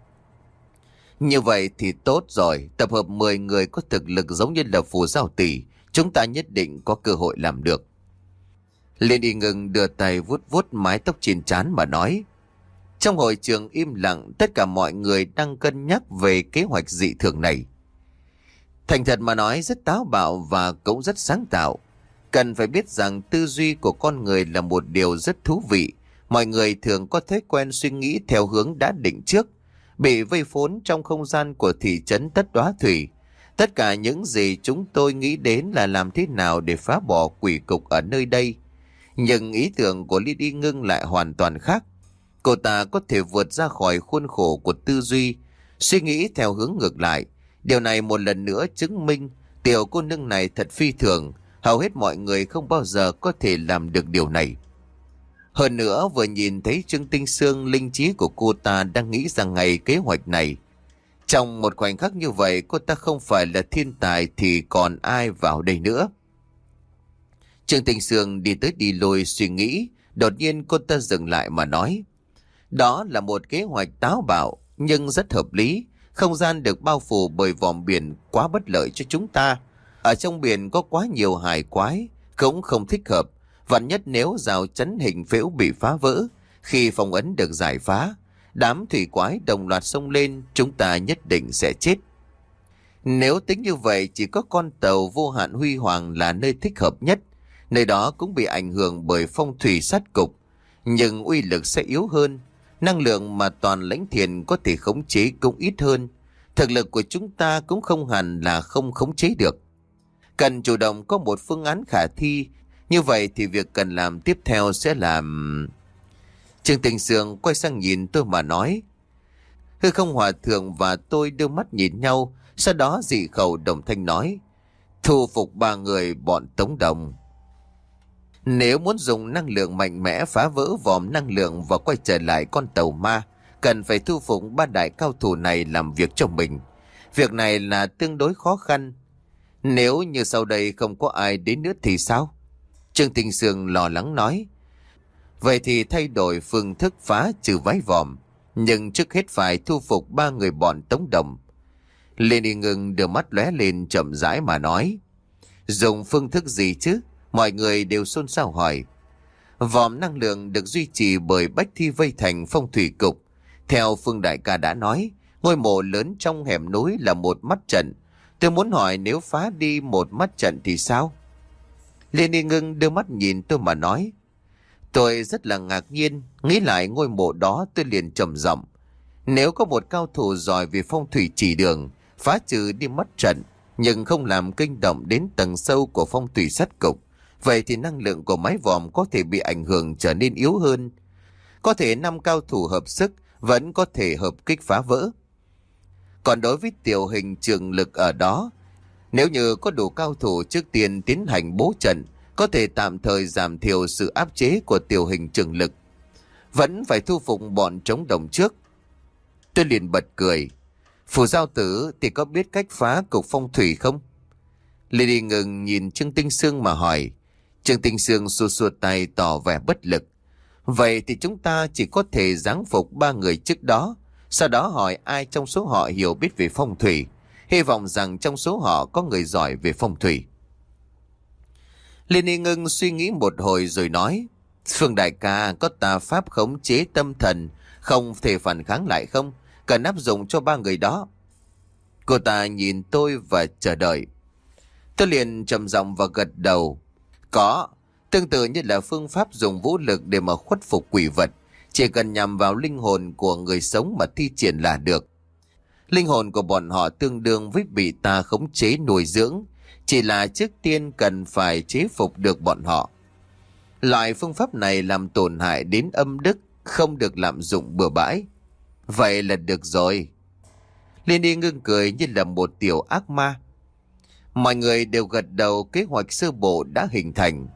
Như vậy thì tốt rồi, tập hợp mười người có thực lực giống như là Phù Giao Tỷ, chúng ta nhất định có cơ hội làm được. Liên Y Ngưng đưa tay vuốt vuốt mái tóc trên trán mà nói. Trong hội trường im lặng, tất cả mọi người đang cân nhắc về kế hoạch dị thường này. Thành thật mà nói, rất táo bạo và cũng rất sáng tạo. Cần phải biết rằng tư duy của con người là một điều rất thú vị. Mọi người thường có thói quen suy nghĩ theo hướng đã định trước, bị vây khốn trong không gian của thị trấn Tất Đóa Thủy. Tất cả những gì chúng tôi nghĩ đến là làm thế nào để phá bỏ quỷ cục ở nơi đây. Nhưng ý tưởng của Liên Y Ngưng lại hoàn toàn khác. Cô ta có thể vượt ra khỏi khuôn khổ của tư duy, suy nghĩ theo hướng ngược lại. Điều này một lần nữa chứng minh tiểu cô nương này thật phi thường. Hầu hết mọi người không bao giờ có thể làm được điều này. Hơn nữa, vừa nhìn thấy Trương Tinh Sương, linh trí của cô ta đang nghĩ ra ngày kế hoạch này. Trong một khoảnh khắc như vậy, cô ta không phải là thiên tài thì còn ai vào đây nữa. Trương Tinh Sương đi tới đi lui suy nghĩ, đột nhiên cô ta dừng lại mà nói. Đó là một kế hoạch táo bạo, nhưng rất hợp lý. Không gian được bao phủ bởi vòm biển quá bất lợi cho chúng ta. Ở trong biển có quá nhiều hải quái, cũng không thích hợp. Vạn nhất nếu rào chắn hình phễu bị phá vỡ, khi phong ấn được giải phá, đám thủy quái đồng loạt xông lên, chúng ta nhất định sẽ chết. Nếu tính như vậy, chỉ có con tàu Vô Hạn Huy Hoàng là nơi thích hợp nhất. Nơi đó cũng bị ảnh hưởng bởi phong thủy sát cục, nhưng uy lực sẽ yếu hơn. Năng lượng mà toàn lãnh thiền có thể khống chế cũng ít hơn. Thực lực của chúng ta cũng không hẳn là không khống chế được. Cần chủ động có một phương án khả thi. Như vậy thì việc cần làm tiếp theo sẽ là... Trương Tinh Sương quay sang nhìn tôi mà nói. Hư Không Hòa Thượng và tôi đưa mắt nhìn nhau. Sau đó dị khẩu đồng thanh nói. Thu phục ba người bọn Tống Đồng. Nếu muốn dùng năng lượng mạnh mẽ phá vỡ vòm năng lượng và quay trở lại con tàu ma, cần phải thu phục ba đại cao thủ này làm việc cho mình. Việc này là tương đối khó khăn. Nếu như sau đây không có ai đến nữa thì sao? Trương Tinh Sương lo lắng nói. Vậy thì thay đổi phương thức phá trừ vái vòm, nhưng trước hết phải thu phục ba người bọn Tống Đồng. Liên Y Ngưng đưa mắt lóe lên chậm rãi mà nói. Dùng phương thức gì chứ? Mọi người đều xôn xao hỏi. Vòm năng lượng được duy trì bởi bách thi vây thành phong thủy cục. Theo Phương đại ca đã nói, ngôi mộ lớn trong hẻm núi là một mắt trận. Tôi muốn hỏi nếu phá đi một mắt trận thì sao? Liên Y Ngưng đưa mắt nhìn tôi mà nói. Tôi rất là ngạc nhiên, nghĩ lại ngôi mộ đó tôi liền trầm giọng. Nếu có một cao thủ giỏi về phong thủy chỉ đường, phá trừ đi mắt trận, nhưng không làm kinh động đến tầng sâu của phong thủy sát cục, vậy thì năng lượng của mái vòm có thể bị ảnh hưởng trở nên yếu hơn. Có thể năm cao thủ hợp sức vẫn có thể hợp kích phá vỡ. Còn đối với tiểu hình trường lực ở đó, nếu như có đủ cao thủ trước tiên tiến hành bố trận, có thể tạm thời giảm thiểu sự áp chế của tiểu hình trường lực. Vẫn phải thu phục bọn trống đồng trước. Tôi liền bật cười. Phù giao tử thì có biết cách phá cục phong thủy không? Lady ngừng nhìn Trương Tinh Sương mà hỏi. Trương Tinh Sương xua xua tay tỏ vẻ bất lực. Vậy thì chúng ta chỉ có thể giáng phục ba người trước đó, sau đó hỏi ai trong số họ hiểu biết về phong thủy. Hy vọng rằng trong số họ có người giỏi về phong thủy. Lady ngưng suy nghĩ một hồi rồi nói. Phương đại ca, có tà pháp khống chế tâm thần, không thể phản kháng lại không? Cần áp dụng cho ba người đó. Cô ta nhìn tôi và chờ đợi. Tôi liền trầm giọng và gật đầu. Có, tương tự như là phương pháp dùng vũ lực để mà khuất phục quỷ vật. Chỉ cần nhằm vào linh hồn của người sống mà thi triển là được. Linh hồn của bọn họ tương đương với bị ta khống chế nuôi dưỡng. Chỉ là trước tiên cần phải chế phục được bọn họ. Loại phương pháp này làm tổn hại đến âm đức, không được lạm dụng bừa bãi. Vậy là được rồi. Lady ngưng cười như là một tiểu ác ma. Mọi người đều gật đầu, kế hoạch sơ bộ đã hình thành.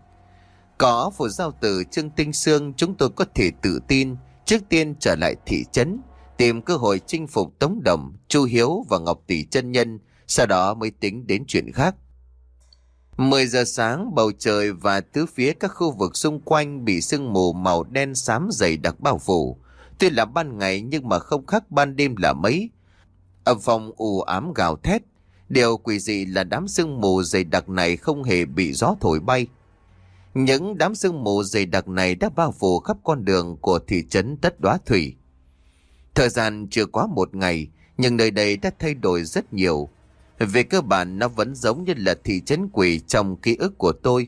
Có phù giao tử Trương Tinh Sương, chúng tôi có thể tự tin trước tiên trở lại thị trấn, tìm cơ hội chinh phục Tống Đồng, Chu Hiếu và Ngọc Tỷ chân nhân, sau đó mới tính đến chuyện khác. Mười giờ sáng, bầu trời và tứ phía các khu vực xung quanh bị sương mù màu đen xám dày đặc bao phủ. Tuy là ban ngày nhưng mà không khác ban đêm là mấy. Âm phong u ám gào thét. Điều quỷ dị là đám sương mù dày đặc này không hề bị gió thổi bay. Những đám sương mù dày đặc này đã bao phủ khắp con đường của thị trấn Tất Đóa Thủy. Thời gian chưa quá một ngày, nhưng nơi đây đã thay đổi rất nhiều. Về cơ bản nó vẫn giống như là thị trấn quỷ trong ký ức của tôi.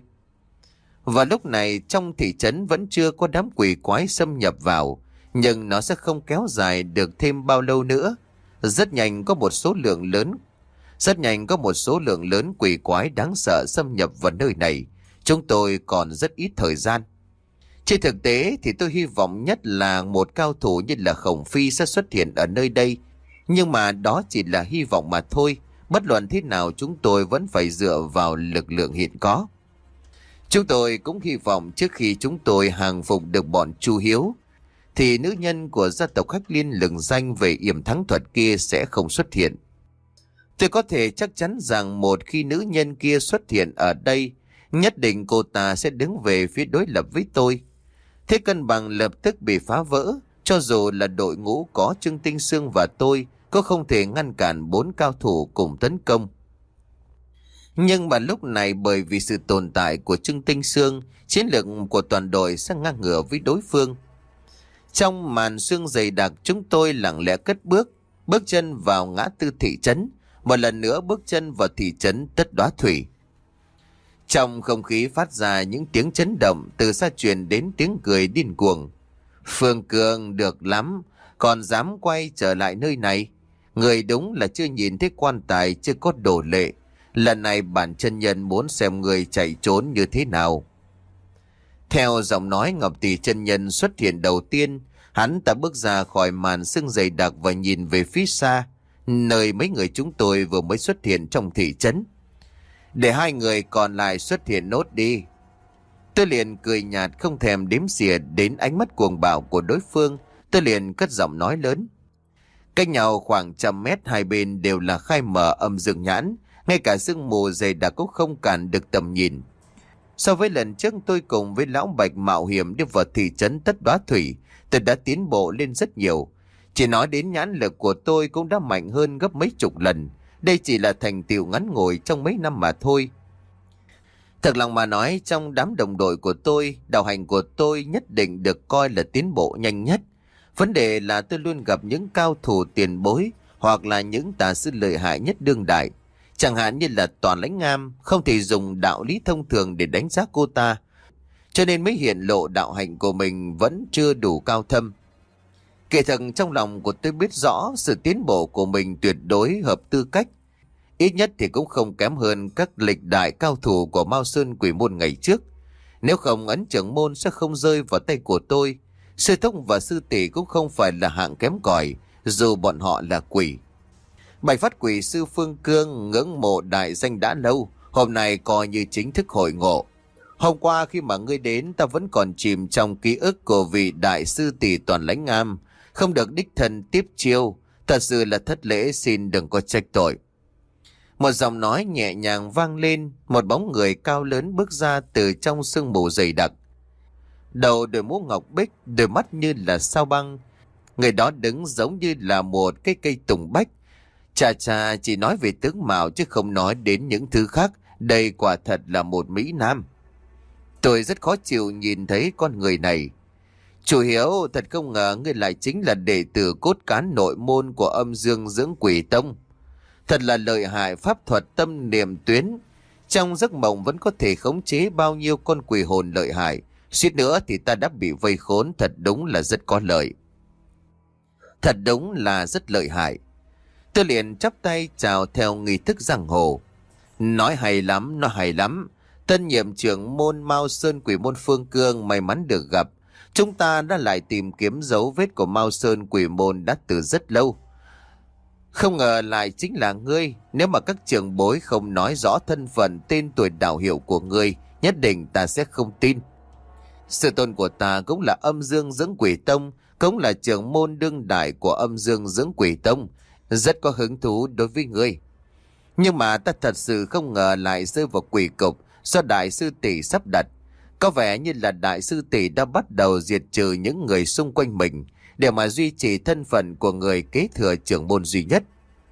Và lúc này trong thị trấn vẫn chưa có đám quỷ quái xâm nhập vào, nhưng nó sẽ không kéo dài được thêm bao lâu nữa. Rất nhanh có một số lượng lớn Rất nhanh có một số lượng lớn quỷ quái đáng sợ xâm nhập vào nơi này. Chúng tôi còn rất ít thời gian. Trên thực tế thì tôi hy vọng nhất là một cao thủ như là Khổng Phi sẽ xuất hiện ở nơi đây. Nhưng mà đó chỉ là hy vọng mà thôi. Bất luận thế nào chúng tôi vẫn phải dựa vào lực lượng hiện có. Chúng tôi cũng hy vọng trước khi chúng tôi hàng phục được bọn Chu Hiếu, thì nữ nhân của gia tộc Khách Liên lừng danh về yểm thắng thuật kia sẽ không xuất hiện. Tôi có thể chắc chắn rằng một khi nữ nhân kia xuất hiện ở đây, nhất định cô ta sẽ đứng về phía đối lập với tôi. Thế cân bằng lập tức bị phá vỡ, cho dù là đội ngũ có Trương Tinh Sương và tôi, có không thể ngăn cản bốn cao thủ cùng tấn công. Nhưng mà lúc này bởi vì sự tồn tại của Trương Tinh Sương, chiến lược của toàn đội sẽ ngang ngửa với đối phương. Trong màn sương dày đặc, chúng tôi lặng lẽ cất bước, bước chân vào ngã tư thị trấn, một lần nữa bước chân vào thị trấn Tất Đóa Thủy. Trong không khí phát ra những tiếng chấn động, từ xa truyền đến tiếng cười điên cuồng. Phương Cường được lắm, còn dám quay trở lại nơi này. Người đúng là chưa nhìn thấy quan tài, chưa có đồ lệ. Lần này bản chân nhân muốn xem người chạy trốn như thế nào. Theo giọng nói, Ngọc Tỷ chân nhân xuất hiện đầu tiên. Hắn ta bước ra khỏi màn sương dày đặc và nhìn về phía xa, nơi mấy người chúng tôi vừa mới xuất hiện trong thị trấn. Để hai người còn lại xuất hiện nốt đi. Tôi liền cười nhạt, không thèm đếm xỉa đến ánh mắt cuồng bạo của đối phương. Tôi liền cất giọng nói lớn. Cách nhau khoảng trăm mét, hai bên đều là khai mở âm dương nhãn. Ngay cả sương mù dày đặc cũng không cản được tầm nhìn. So với lần trước tôi cùng với Lão Bạch mạo hiểm đi vào thị trấn Tất Đóa Thủy, tôi đã tiến bộ lên rất nhiều. Chỉ nói đến nhãn lực của tôi cũng đã mạnh hơn gấp mấy chục lần. Đây chỉ là thành tựu ngắn ngủi trong mấy năm mà thôi. Thật lòng mà nói, trong đám đồng đội của tôi, đạo hành của tôi nhất định được coi là tiến bộ nhanh nhất. Vấn đề là tôi luôn gặp những cao thủ tiền bối hoặc là những tà sư lợi hại nhất đương đại. Chẳng hạn như là Toàn Lãnh Ngam, không thể dùng đạo lý thông thường để đánh giá cô ta. Cho nên mới hiện lộ đạo hạnh của mình vẫn chưa đủ cao thâm. Kể thật trong lòng của tôi biết rõ sự tiến bộ của mình tuyệt đối hợp tư cách. Ít nhất thì cũng không kém hơn các lịch đại cao thủ của Mao Sơn Quỷ Môn ngày trước. Nếu không, ấn trưởng môn sẽ không rơi vào tay của tôi. Sư thúc và sư tỷ cũng không phải là hạng kém cỏi, dù bọn họ là quỷ. Bạch phát quỷ sư Phương Cương ngưỡng mộ đại danh đã lâu, hôm nay coi như chính thức hội ngộ. Hôm qua khi mà ngươi đến, ta vẫn còn chìm trong ký ức của vị đại sư tỷ Toàn Lãnh Am, không được đích thân tiếp chiêu, thật sự là thất lễ, xin đừng có trách tội. Một giọng nói nhẹ nhàng vang lên, một bóng người cao lớn bước ra từ trong sương mù dày đặc. Đầu đội mũ ngọc bích, đôi mắt như là sao băng. Người đó đứng giống như là một cái cây tùng bách. Chà chà, chỉ nói về tướng mạo chứ không nói đến những thứ khác. Đây quả thật là một mỹ nam. Tôi rất khó chịu nhìn thấy con người này. Chủ Hiếu, thật không ngờ ngươi lại chính là đệ tử cốt cán nội môn của Âm Dương Dưỡng Quỷ Tông. Thật là lợi hại pháp thuật tâm niệm tuyến. Trong giấc mộng vẫn có thể khống chế bao nhiêu con quỷ hồn lợi hại. Suýt nữa thì ta đã bị vây khốn, thật đúng là rất có lợi. Thật đúng là rất lợi hại. Tôi liền chắp tay chào theo nghi thức giang hồ. Nói hay lắm, nói hay lắm. Tân nhiệm trưởng môn Mao Sơn Quỷ Môn Phương Cương may mắn được gặp. Chúng ta đã lại tìm kiếm dấu vết của Mao Sơn Quỷ Môn đã từ rất lâu. Không ngờ lại chính là ngươi. Nếu mà các trưởng bối không nói rõ thân phận, tên tuổi đạo hiệu của ngươi, nhất định ta sẽ không tin. Sư tôn của ta cũng là Âm Dương Dưỡng Quỷ Tông, cũng là trưởng môn đương đại của Âm Dương Dưỡng Quỷ Tông, rất có hứng thú đối với ngươi. Nhưng mà ta thật sự không ngờ lại rơi vào quỷ cục do đại sư tỷ sắp đặt. Có vẻ như là đại sư tỷ đã bắt đầu diệt trừ những người xung quanh mình để mà duy trì thân phận của người kế thừa trưởng môn duy nhất.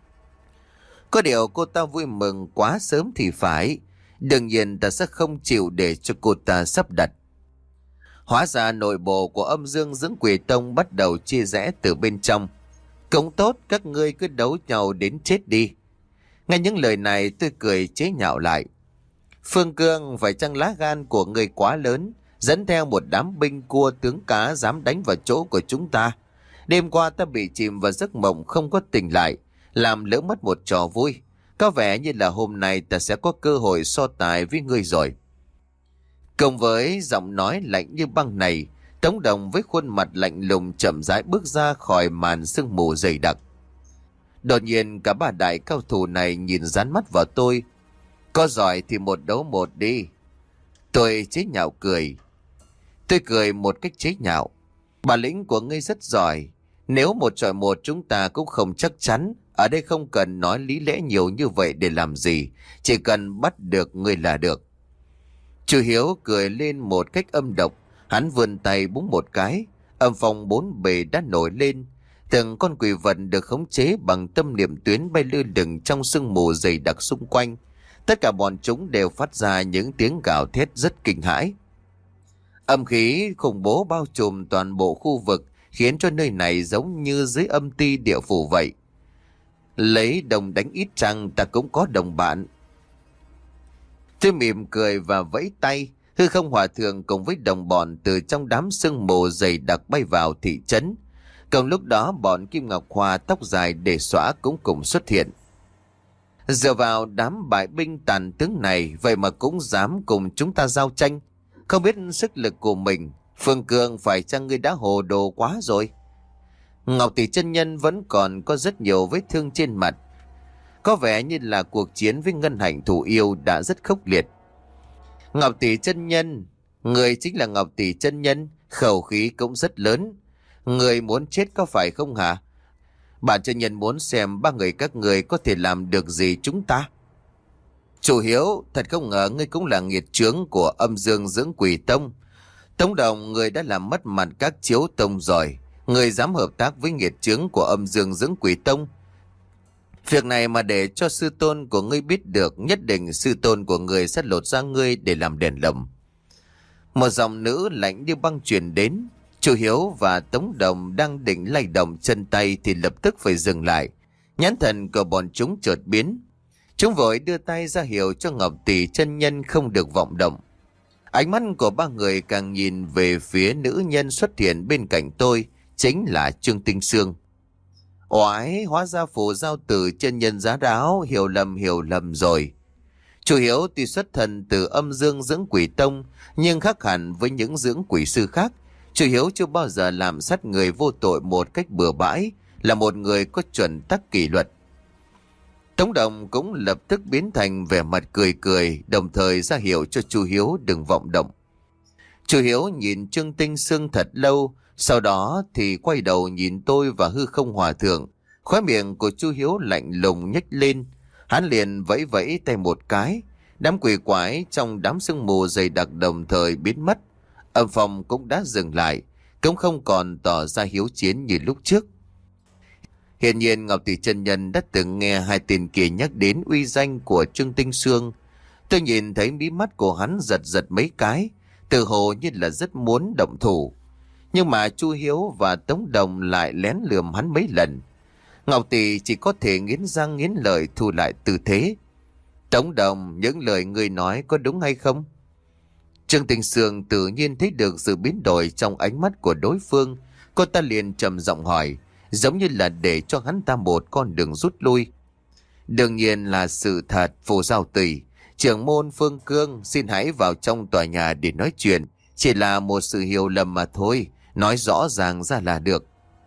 Có điều cô ta vui mừng quá sớm thì phải. Đương nhiên ta sẽ không chịu để cho cô ta sắp đặt. Hóa ra nội bộ của Âm Dương Dưỡng Quỷ Tông bắt đầu chia rẽ từ bên trong. Cũng tốt, các ngươi cứ đấu nhau đến chết đi. Nghe những lời này tôi cười chế nhạo lại. Phương Cương, phải chăng lá gan của ngươi quá lớn, dẫn theo một đám binh cua tướng cá dám đánh vào chỗ của chúng ta. Đêm qua ta bị chìm vào giấc mộng không có tỉnh lại, làm lỡ mất một trò vui. Có vẻ như là hôm nay ta sẽ có cơ hội so tài với ngươi rồi. Cùng với giọng nói lạnh như băng này, Tống Đồng với khuôn mặt lạnh lùng chậm rãi bước ra khỏi màn sương mù dày đặc. Đột nhiên cả ba đại cao thủ này nhìn dán mắt vào tôi. Có giỏi thì một đấu một đi. Tôi chế nhạo cười. Tôi cười một cách chế nhạo. Bản lĩnh của ngươi rất giỏi. Nếu một chọi một chúng ta cũng không chắc chắn. Ở đây không cần nói lý lẽ nhiều như vậy để làm gì. Chỉ cần bắt được ngươi là được. Chú Hiếu cười lên một cách âm độc. Hắn vươn tay búng một cái. Âm phong bốn bề đã nổi lên. Từng con quỷ vật được khống chế bằng tâm niệm tuyến bay lơ lửng trong sương mù dày đặc xung quanh. Tất cả bọn chúng đều phát ra những tiếng gào thét rất kinh hãi. Âm khí khủng bố bao trùm toàn bộ khu vực, khiến cho nơi này giống như dưới âm ti địa phủ vậy. Lấy đồng đánh ít trăng, ta cũng có đồng bạn. Tôi mỉm cười và vẫy tay. Hư Không Hòa Thượng cùng với đồng bọn từ trong đám sương mù dày đặc bay vào thị trấn. Cùng lúc đó bọn Kim Ngọc Hoa tóc dài để xõa cũng cùng xuất hiện. Dựa vào đám bại binh tàn tướng này, vậy mà cũng dám cùng chúng ta giao tranh. Không biết sức lực của mình. Phương Cương, phải chăng ngươi đã hồ đồ quá rồi? Ngọc Tỷ chân nhân vẫn còn có rất nhiều vết thương trên mặt. Có vẻ như là cuộc chiến với Ngân Hạnh Thủ Yêu đã rất khốc liệt. Ngọc Tỷ chân nhân, người chính là Ngọc Tỷ chân nhân, khẩu khí cũng rất lớn. Người muốn chết có phải không hả? Bản chân nhân muốn xem ba người các người có thể làm được gì chúng ta. Chủ Hiếu, thật không ngờ ngươi cũng là nghiệt chướng của Âm Dương Dưỡng Quỷ Tông. Tống Đồng, người đã làm mất mặt các chiếu tông rồi. Người dám hợp tác với nghiệt chướng của Âm Dương Dưỡng Quỷ Tông. Việc này mà để cho sư tôn của ngươi biết được, nhất định sư tôn của ngươi sẽ lột ra ngươi để làm đèn lồng. Một giọng nữ lạnh như băng truyền đến. Chủ Hiếu và Tống Đồng đang định lay động chân tay thì lập tức phải dừng lại. Nhãn thần của bọn chúng chợt biến. Chúng vội đưa tay ra hiệu cho Ngọc Tỷ chân nhân không được vọng động. Ánh mắt của ba người càng nhìn về phía nữ nhân xuất hiện bên cạnh tôi, chính là Trương Tinh Sương. Oái, hóa ra phù giao tử chân nhân giá đáo, hiểu lầm hiểu lầm rồi. Chủ Hiếu tuy xuất thân từ Âm Dương Dưỡng Quỷ Tông, nhưng khác hẳn với những dưỡng quỷ sư khác. Chú Hiếu chưa bao giờ làm sát người vô tội một cách bừa bãi, là một người có chuẩn tắc kỷ luật. Tống Đồng cũng lập tức biến thành vẻ mặt cười cười, đồng thời ra hiệu cho chú Hiếu đừng vọng động. Chú Hiếu nhìn Trương Tinh Sương thật lâu, sau đó thì quay đầu nhìn tôi và hư không hòa thượng. Khóe miệng của chú Hiếu lạnh lùng nhếch lên, hắn liền vẫy vẫy tay một cái. Đám quỷ quái trong đám sương mù dày đặc đồng thời biến mất. Âm phong cũng đã dừng lại, cũng không còn tỏ ra hiếu chiến như lúc trước. Hiển nhiên Ngọc Tỷ chân nhân đã từng nghe hai tên kia nhắc đến uy danh của Trương Tinh Sương. Tôi nhìn thấy mí mắt của hắn giật giật mấy cái, tự hồ như là rất muốn động thủ. Nhưng mà Chu Hiếu và Tống Đồng lại lén lườm hắn mấy lần. Ngọc Tỷ chỉ có thể nghiến răng nghiến lợi thu lại tư thế. Tống Đồng, những lời ngươi nói có đúng hay không? Trương Tinh Sương tự nhiên thấy được sự biến đổi trong ánh mắt của đối phương. Cô ta liền trầm giọng hỏi, giống như là để cho hắn ta một con đường rút lui. Đương nhiên là sự thật, Phù Giao Tỷ. Trưởng môn Phương Cương, xin hãy vào trong tòa nhà để nói chuyện. Chỉ là một sự hiểu lầm mà thôi, nói rõ ràng ra là được.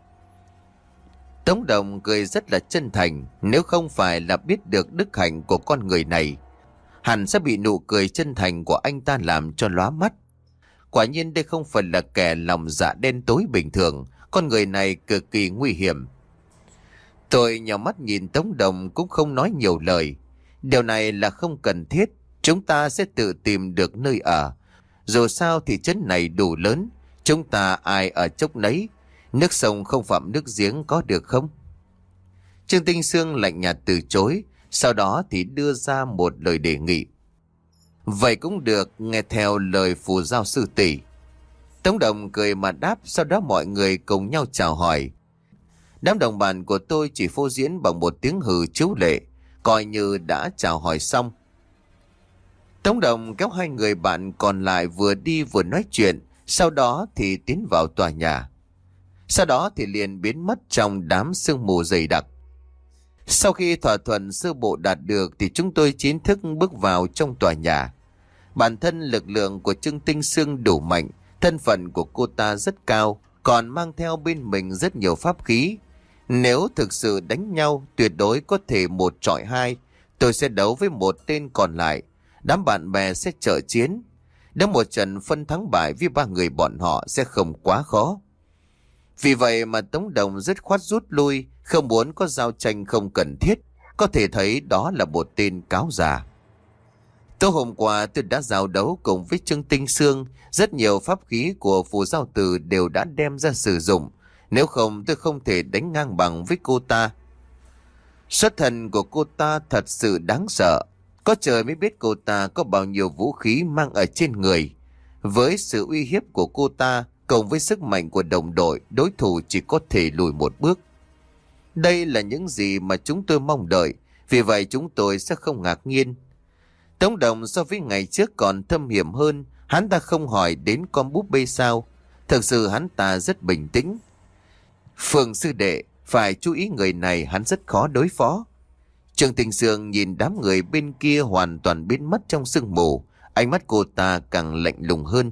Tống Đồng cười rất là chân thành, nếu không phải là biết được đức hạnh của con người này, hẳn sẽ bị nụ cười chân thành của anh ta làm cho lóa mắt. Quả nhiên đây không phải là kẻ lòng dạ đen tối bình thường, con người này cực kỳ nguy hiểm. Tôi nhào mắt nhìn Tống Đồng cũng không nói nhiều lời. Điều này là không cần thiết, chúng ta sẽ tự tìm được nơi ở. Dù sao thì trấn này đủ lớn, chúng ta ai ở chốc nấy. Nước sông không phạm nước giếng có được không? Trương Tinh Sương lạnh nhạt từ chối, sau đó thì đưa ra một lời đề nghị. Vậy cũng được, nghe theo lời Phù Giao sư tỷ. Tống Đồng cười mà đáp, sau đó mọi người cùng nhau chào hỏi. Đám đồng bạn của tôi chỉ phô diễn bằng một tiếng hừ chiếu lệ, coi như đã chào hỏi xong. Tống Đồng kéo hai người bạn còn lại vừa đi vừa nói chuyện, sau đó thì tiến vào tòa nhà. Sau đó thì liền biến mất trong đám sương mù dày đặc. Sau khi thỏa thuận sơ bộ đạt được thì chúng tôi chính thức bước vào trong tòa nhà. Bản thân lực lượng của Trương Tinh Sương đủ mạnh, thân phận của cô ta rất cao, còn mang theo bên mình rất nhiều pháp khí. Nếu thực sự đánh nhau, tuyệt đối có thể một chọi hai. Tôi sẽ đấu với một tên còn lại, đám bạn bè sẽ trợ chiến. Nếu một trận phân thắng bại với ba người bọn họ sẽ không quá khó. Vì vậy mà Tống Đồng rất khoát rút lui, không muốn có giao tranh không cần thiết. Có thể thấy đó là một tên cáo già. Tối hôm qua tôi đã giao đấu cùng với Trương Tinh Sương, rất nhiều pháp khí của Phù Giao Tử đều đã đem ra sử dụng. Nếu không tôi không thể đánh ngang bằng với cô ta. Xuất thân của cô ta thật sự đáng sợ. Có trời mới biết cô ta có bao nhiêu vũ khí mang ở trên người. Với sự uy hiếp của cô ta, cộng với sức mạnh của đồng đội, đối thủ chỉ có thể lùi một bước. Đây là những gì mà chúng tôi mong đợi, vì vậy chúng tôi sẽ không ngạc nhiên. Tống Đồng so với ngày trước còn thâm hiểm hơn, hắn ta không hỏi đến con búp bê sao. Thực sự hắn ta rất bình tĩnh. Phương sư đệ, phải chú ý người này, hắn rất khó đối phó. Trương Tinh Sương nhìn đám người bên kia hoàn toàn biến mất trong sương mù, ánh mắt cô ta càng lạnh lùng hơn.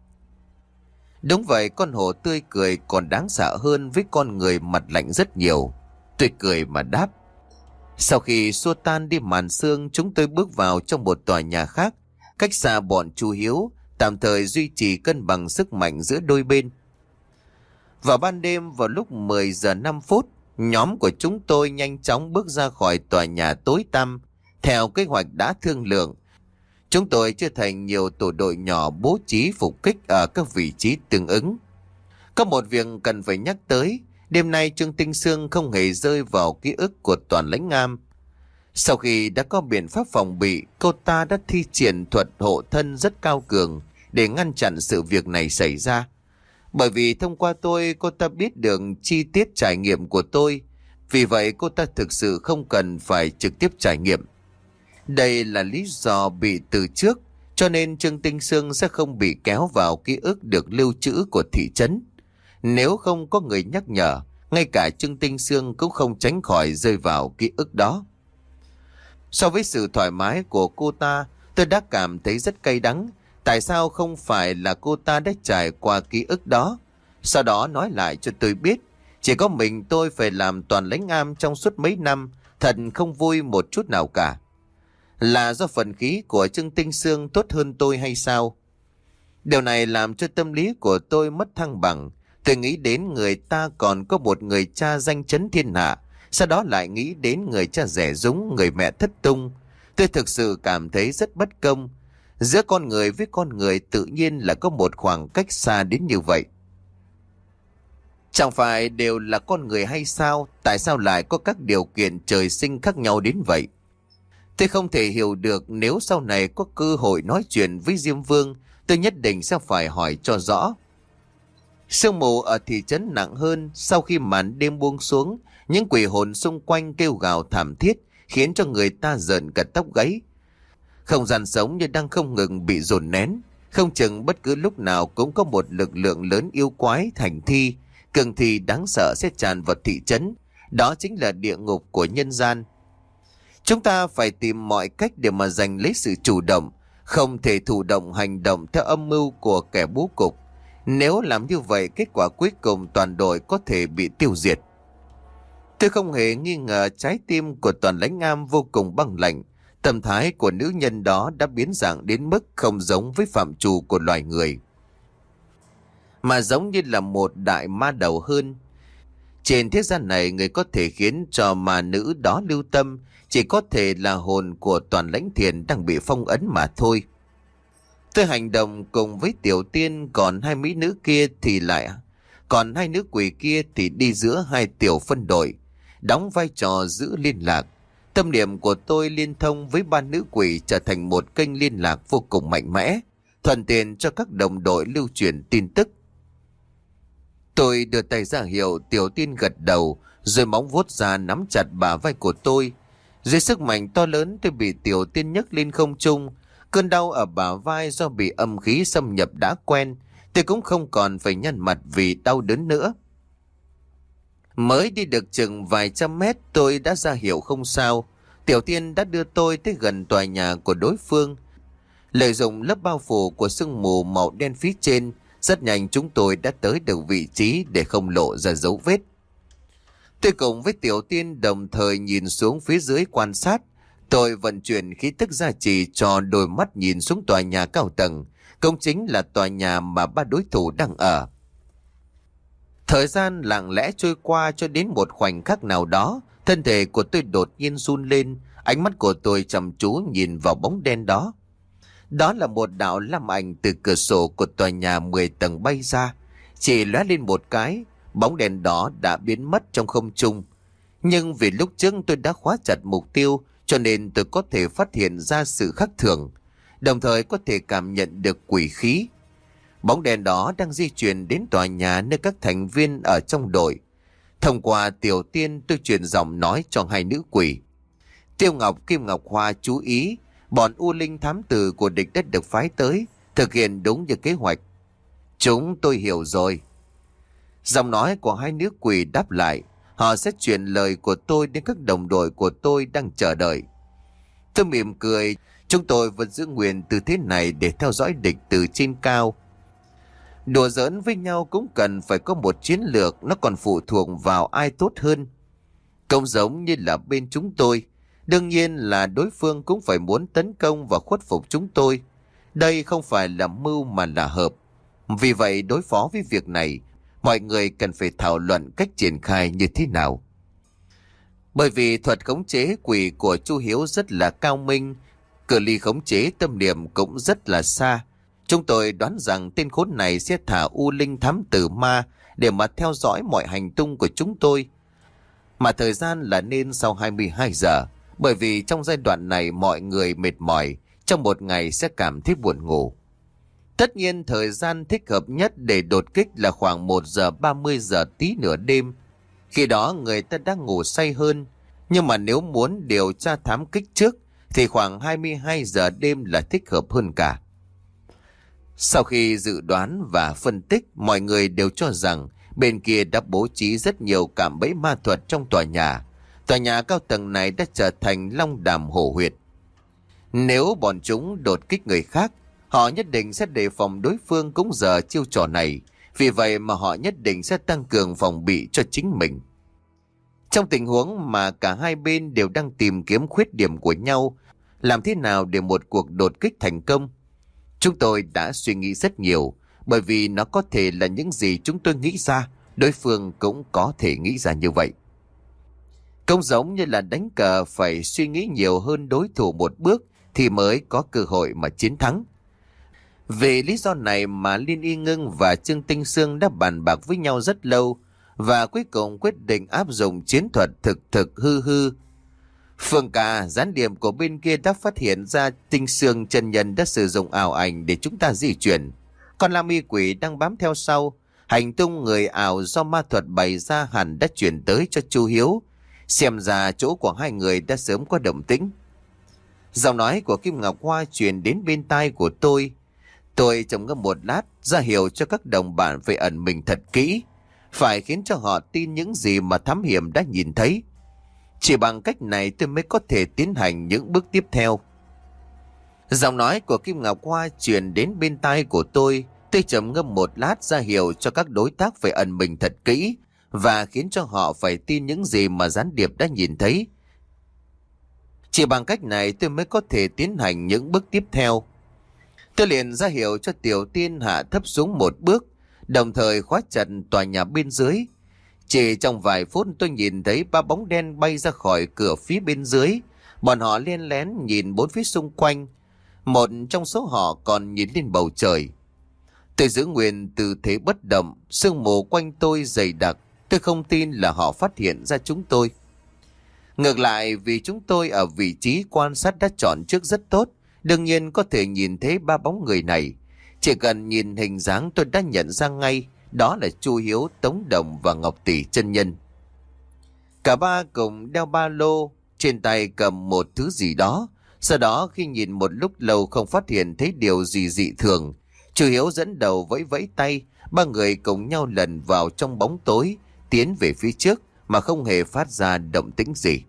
Đúng vậy, con hổ tươi cười còn đáng sợ hơn với con người mặt lạnh rất nhiều. Tôi cười mà đáp. Sau khi xua tan đi màn sương, chúng tôi bước vào trong một tòa nhà khác, cách xa bọn Chu Hiếu, tạm thời duy trì cân bằng sức mạnh giữa đôi bên. Vào ban đêm, vào lúc mười giờ năm phút, nhóm của chúng tôi nhanh chóng bước ra khỏi tòa nhà tối tăm. Theo kế hoạch đã thương lượng, chúng tôi chia thành nhiều tổ đội nhỏ bố trí phục kích ở các vị trí tương ứng. Có một việc cần phải nhắc tới, đêm nay Trương Tinh Sương không hề rơi vào ký ức của Toàn Lãnh Am. Sau khi đã có biện pháp phòng bị, cô ta đã thi triển thuật hộ thân rất cao cường để ngăn chặn sự việc này xảy ra. Bởi vì thông qua tôi, cô ta biết được chi tiết trải nghiệm của tôi. Vì vậy cô ta thực sự không cần phải trực tiếp trải nghiệm. Đây là lý do bị từ trước, cho nên Trương Tinh Sương sẽ không bị kéo vào ký ức được lưu trữ của thị trấn. Nếu không có người nhắc nhở, ngay cả Trương Tinh Sương cũng không tránh khỏi rơi vào ký ức đó. So với sự thoải mái của cô ta, tôi đã cảm thấy rất cay đắng. Tại sao không phải là cô ta đã trải qua ký ức đó? Sau đó nói lại cho tôi biết. Chỉ có mình tôi phải làm toàn lãnh am trong suốt mấy năm. Thật không vui một chút nào cả. Là do phần khí của Trương Tinh Sương tốt hơn tôi hay sao? Điều này làm cho tâm lý của tôi mất thăng bằng. Tôi nghĩ đến người ta còn có một người cha danh chấn thiên hạ. Sau đó lại nghĩ đến người cha rẻ rúng, người mẹ thất tung. Tôi thực sự cảm thấy rất bất công. Giữa con người với con người tự nhiên là có một khoảng cách xa đến như vậy. Chẳng phải đều là con người hay sao? Tại sao lại có các điều kiện trời sinh khác nhau đến vậy? Tôi không thể hiểu được. Nếu sau này có cơ hội nói chuyện với Diêm Vương, tôi nhất định sẽ phải hỏi cho rõ. Sương mù ở thị trấn nặng hơn. Sau khi màn đêm buông xuống, những quỷ hồn xung quanh kêu gào thảm thiết, khiến cho người ta rợn cả tóc gáy. Không gian sống như đang không ngừng bị dồn nén. Không chừng bất cứ lúc nào cũng có một lực lượng lớn yêu quái thành thi, cường thi đáng sợ sẽ tràn vào thị trấn. Đó chính là địa ngục của nhân gian. Chúng ta phải tìm mọi cách để mà giành lấy sự chủ động, không thể thụ động hành động theo âm mưu của kẻ bố cục. Nếu làm như vậy, kết quả cuối cùng toàn đội có thể bị tiêu diệt. Tôi không hề nghi ngờ trái tim của toàn lãnh am vô cùng băng lạnh. Tâm thái của nữ nhân đó đã biến dạng đến mức không giống với phạm trù của loài người, mà giống như là một đại ma đầu hơn. Trên thế gian này, người có thể khiến cho ma nữ đó lưu tâm chỉ có thể là hồn của toàn lãnh thiền đang bị phong ấn mà thôi. Tôi hành động cùng với Tiểu Tiên, còn hai mỹ nữ kia thì lại Còn hai nữ quỷ kia thì đi giữa hai tiểu phân đội, đóng vai trò giữ liên lạc. Tâm niệm của tôi liên thông với ba nữ quỷ trở thành một kênh liên lạc vô cùng mạnh mẽ, thuận tiện cho các đồng đội lưu truyền tin tức. Tôi đưa tay ra hiệu, Tiểu Tiên gật đầu, rồi móng vuốt ra nắm chặt bả vai của tôi. Dưới sức mạnh to lớn, tôi bị Tiểu Tiên nhấc lên không trung. Cơn đau ở bả vai do bị âm khí xâm nhập đã quen, tôi cũng không còn phải nhăn mặt vì đau đớn nữa. Mới đi được chừng vài trăm mét, tôi đã ra hiệu không sao. Tiểu Tiên đã đưa tôi tới gần tòa nhà của đối phương. Lợi dụng lớp bao phủ của sương mù màu đen phía trên, rất nhanh chúng tôi đã tới được vị trí để không lộ ra dấu vết. Tôi cùng với Tiểu Tiên đồng thời nhìn xuống phía dưới quan sát. Tôi vận chuyển khí tức gia trì cho đôi mắt nhìn xuống tòa nhà cao tầng, cũng chính là tòa nhà mà ba đối thủ đang ở. Thời gian lặng lẽ trôi qua cho đến một khoảnh khắc nào đó, thân thể của tôi đột nhiên run lên, ánh mắt của tôi chăm chú nhìn vào bóng đen đó. Đó là một đạo lam ảnh từ cửa sổ của tòa nhà mười tầng bay ra, chỉ lóe lên một cái, bóng đèn đó đã biến mất trong không trung. Nhưng vì lúc trước tôi đã khóa chặt mục tiêu, cho nên tôi có thể phát hiện ra sự khác thường, đồng thời có thể cảm nhận được quỷ khí. Bóng đèn đó đang di chuyển đến tòa nhà nơi các thành viên ở trong đội. Thông qua Tiểu Tiên, tôi truyền giọng nói cho hai nữ quỷ. Tiêu Ngọc, Kim Ngọc Hoa chú ý, bọn U Linh thám tử của địch đã được phái tới, thực hiện đúng như kế hoạch. Chúng tôi hiểu rồi. Giọng nói của hai nữ quỷ đáp lại, họ sẽ truyền lời của tôi đến các đồng đội của tôi đang chờ đợi. Tôi mỉm cười, chúng tôi vẫn giữ nguyện tư thế này để theo dõi địch từ trên cao. Đùa giỡn với nhau cũng cần phải có một chiến lược, nó còn phụ thuộc vào ai tốt hơn. Cũng giống như là bên chúng tôi, đương nhiên là đối phương cũng phải muốn tấn công và khuất phục chúng tôi. Đây không phải là mưu mà là hợp. Vì vậy đối phó với việc này, mọi người cần phải thảo luận cách triển khai như thế nào. Bởi vì thuật khống chế quỷ của Chu Hiếu rất là cao minh, cự ly khống chế tâm niệm cũng rất là xa. Chúng tôi đoán rằng tên khốn này sẽ thả U Linh thám tử ma để mà theo dõi mọi hành tung của chúng tôi. Mà thời gian là nên sau hai mươi hai giờ, bởi vì trong giai đoạn này mọi người mệt mỏi, trong một ngày sẽ cảm thấy buồn ngủ. Tất nhiên thời gian thích hợp nhất để đột kích là khoảng một giờ ba mươi giờ tí nửa đêm. Khi đó người ta đang ngủ say hơn, nhưng mà nếu muốn điều tra thám kích trước thì khoảng hai mươi hai giờ đêm là thích hợp hơn cả. Sau khi dự đoán và phân tích, mọi người đều cho rằng bên kia đã bố trí rất nhiều cạm bẫy ma thuật trong tòa nhà. Tòa nhà cao tầng này đã trở thành long đàm hổ huyệt. Nếu bọn chúng đột kích người khác, Họ nhất định sẽ đề phòng đối phương cũng giờ chiêu trò này, vì vậy mà họ nhất định sẽ tăng cường phòng bị cho chính mình. Trong tình huống mà cả hai bên đều đang tìm kiếm khuyết điểm của nhau, làm thế nào để một cuộc đột kích thành công? Chúng tôi đã suy nghĩ rất nhiều, bởi vì nó có thể là những gì chúng tôi nghĩ ra, đối phương cũng có thể nghĩ ra như vậy. Cũng giống như là đánh cờ phải suy nghĩ nhiều hơn đối thủ một bước thì mới có cơ hội mà chiến thắng. Vì lý do này mà Liên Y Ngưng và Trương Tinh Sương đã bàn bạc với nhau rất lâu và cuối cùng quyết định áp dụng chiến thuật thực thực hư hư. Phương Ca, gián điệp của bên kia đã phát hiện ra Tinh Sương chân nhân đã sử dụng ảo ảnh để chúng ta di chuyển. Còn Lam Y Quỷ đang bám theo sau. Hành tung người ảo do ma thuật bày ra hẳn đã chuyển tới cho Chu Hiếu. Xem ra chỗ của hai người đã sớm có động tĩnh. Giọng nói của Kim Ngọc Hoa truyền đến bên tai của tôi. Tôi trầm ngâm một lát, ra hiệu cho các đồng bạn phải ẩn mình thật kỹ, phải khiến cho họ tin những gì mà thám hiểm đã nhìn thấy. Chỉ bằng cách này tôi mới có thể tiến hành những bước tiếp theo. Giọng nói của Kim Ngọc Hoa truyền đến bên tai của tôi. Tôi trầm ngâm một lát, ra hiệu cho các đối tác phải ẩn mình thật kỹ và khiến cho họ phải tin những gì mà gián điệp đã nhìn thấy. Chỉ bằng cách này tôi mới có thể tiến hành những bước tiếp theo. Tôi liền ra hiệu cho Tiểu Tiên hạ thấp xuống một bước, đồng thời khóa chặt tòa nhà bên dưới. Chỉ trong vài phút tôi nhìn thấy ba bóng đen bay ra khỏi cửa phía bên dưới. Bọn họ len lén nhìn bốn phía xung quanh. Một trong số họ còn nhìn lên bầu trời. Tôi giữ nguyên tư thế bất động, sương mù quanh tôi dày đặc. Tôi không tin là họ phát hiện ra chúng tôi. Ngược lại, vì chúng tôi ở vị trí quan sát đã chọn trước rất tốt, đương nhiên có thể nhìn thấy ba bóng người này. Chỉ cần nhìn hình dáng tôi đã nhận ra ngay, đó là Chu Hiếu, Tống Đồng và Ngọc Tỷ chân nhân. Cả ba cùng đeo ba lô, trên tay cầm một thứ gì đó. Sau đó khi nhìn một lúc lâu không phát hiện thấy điều gì dị thường, Chu Hiếu dẫn đầu vẫy vẫy tay, ba người cùng nhau lần vào trong bóng tối, tiến về phía trước mà không hề phát ra động tĩnh gì.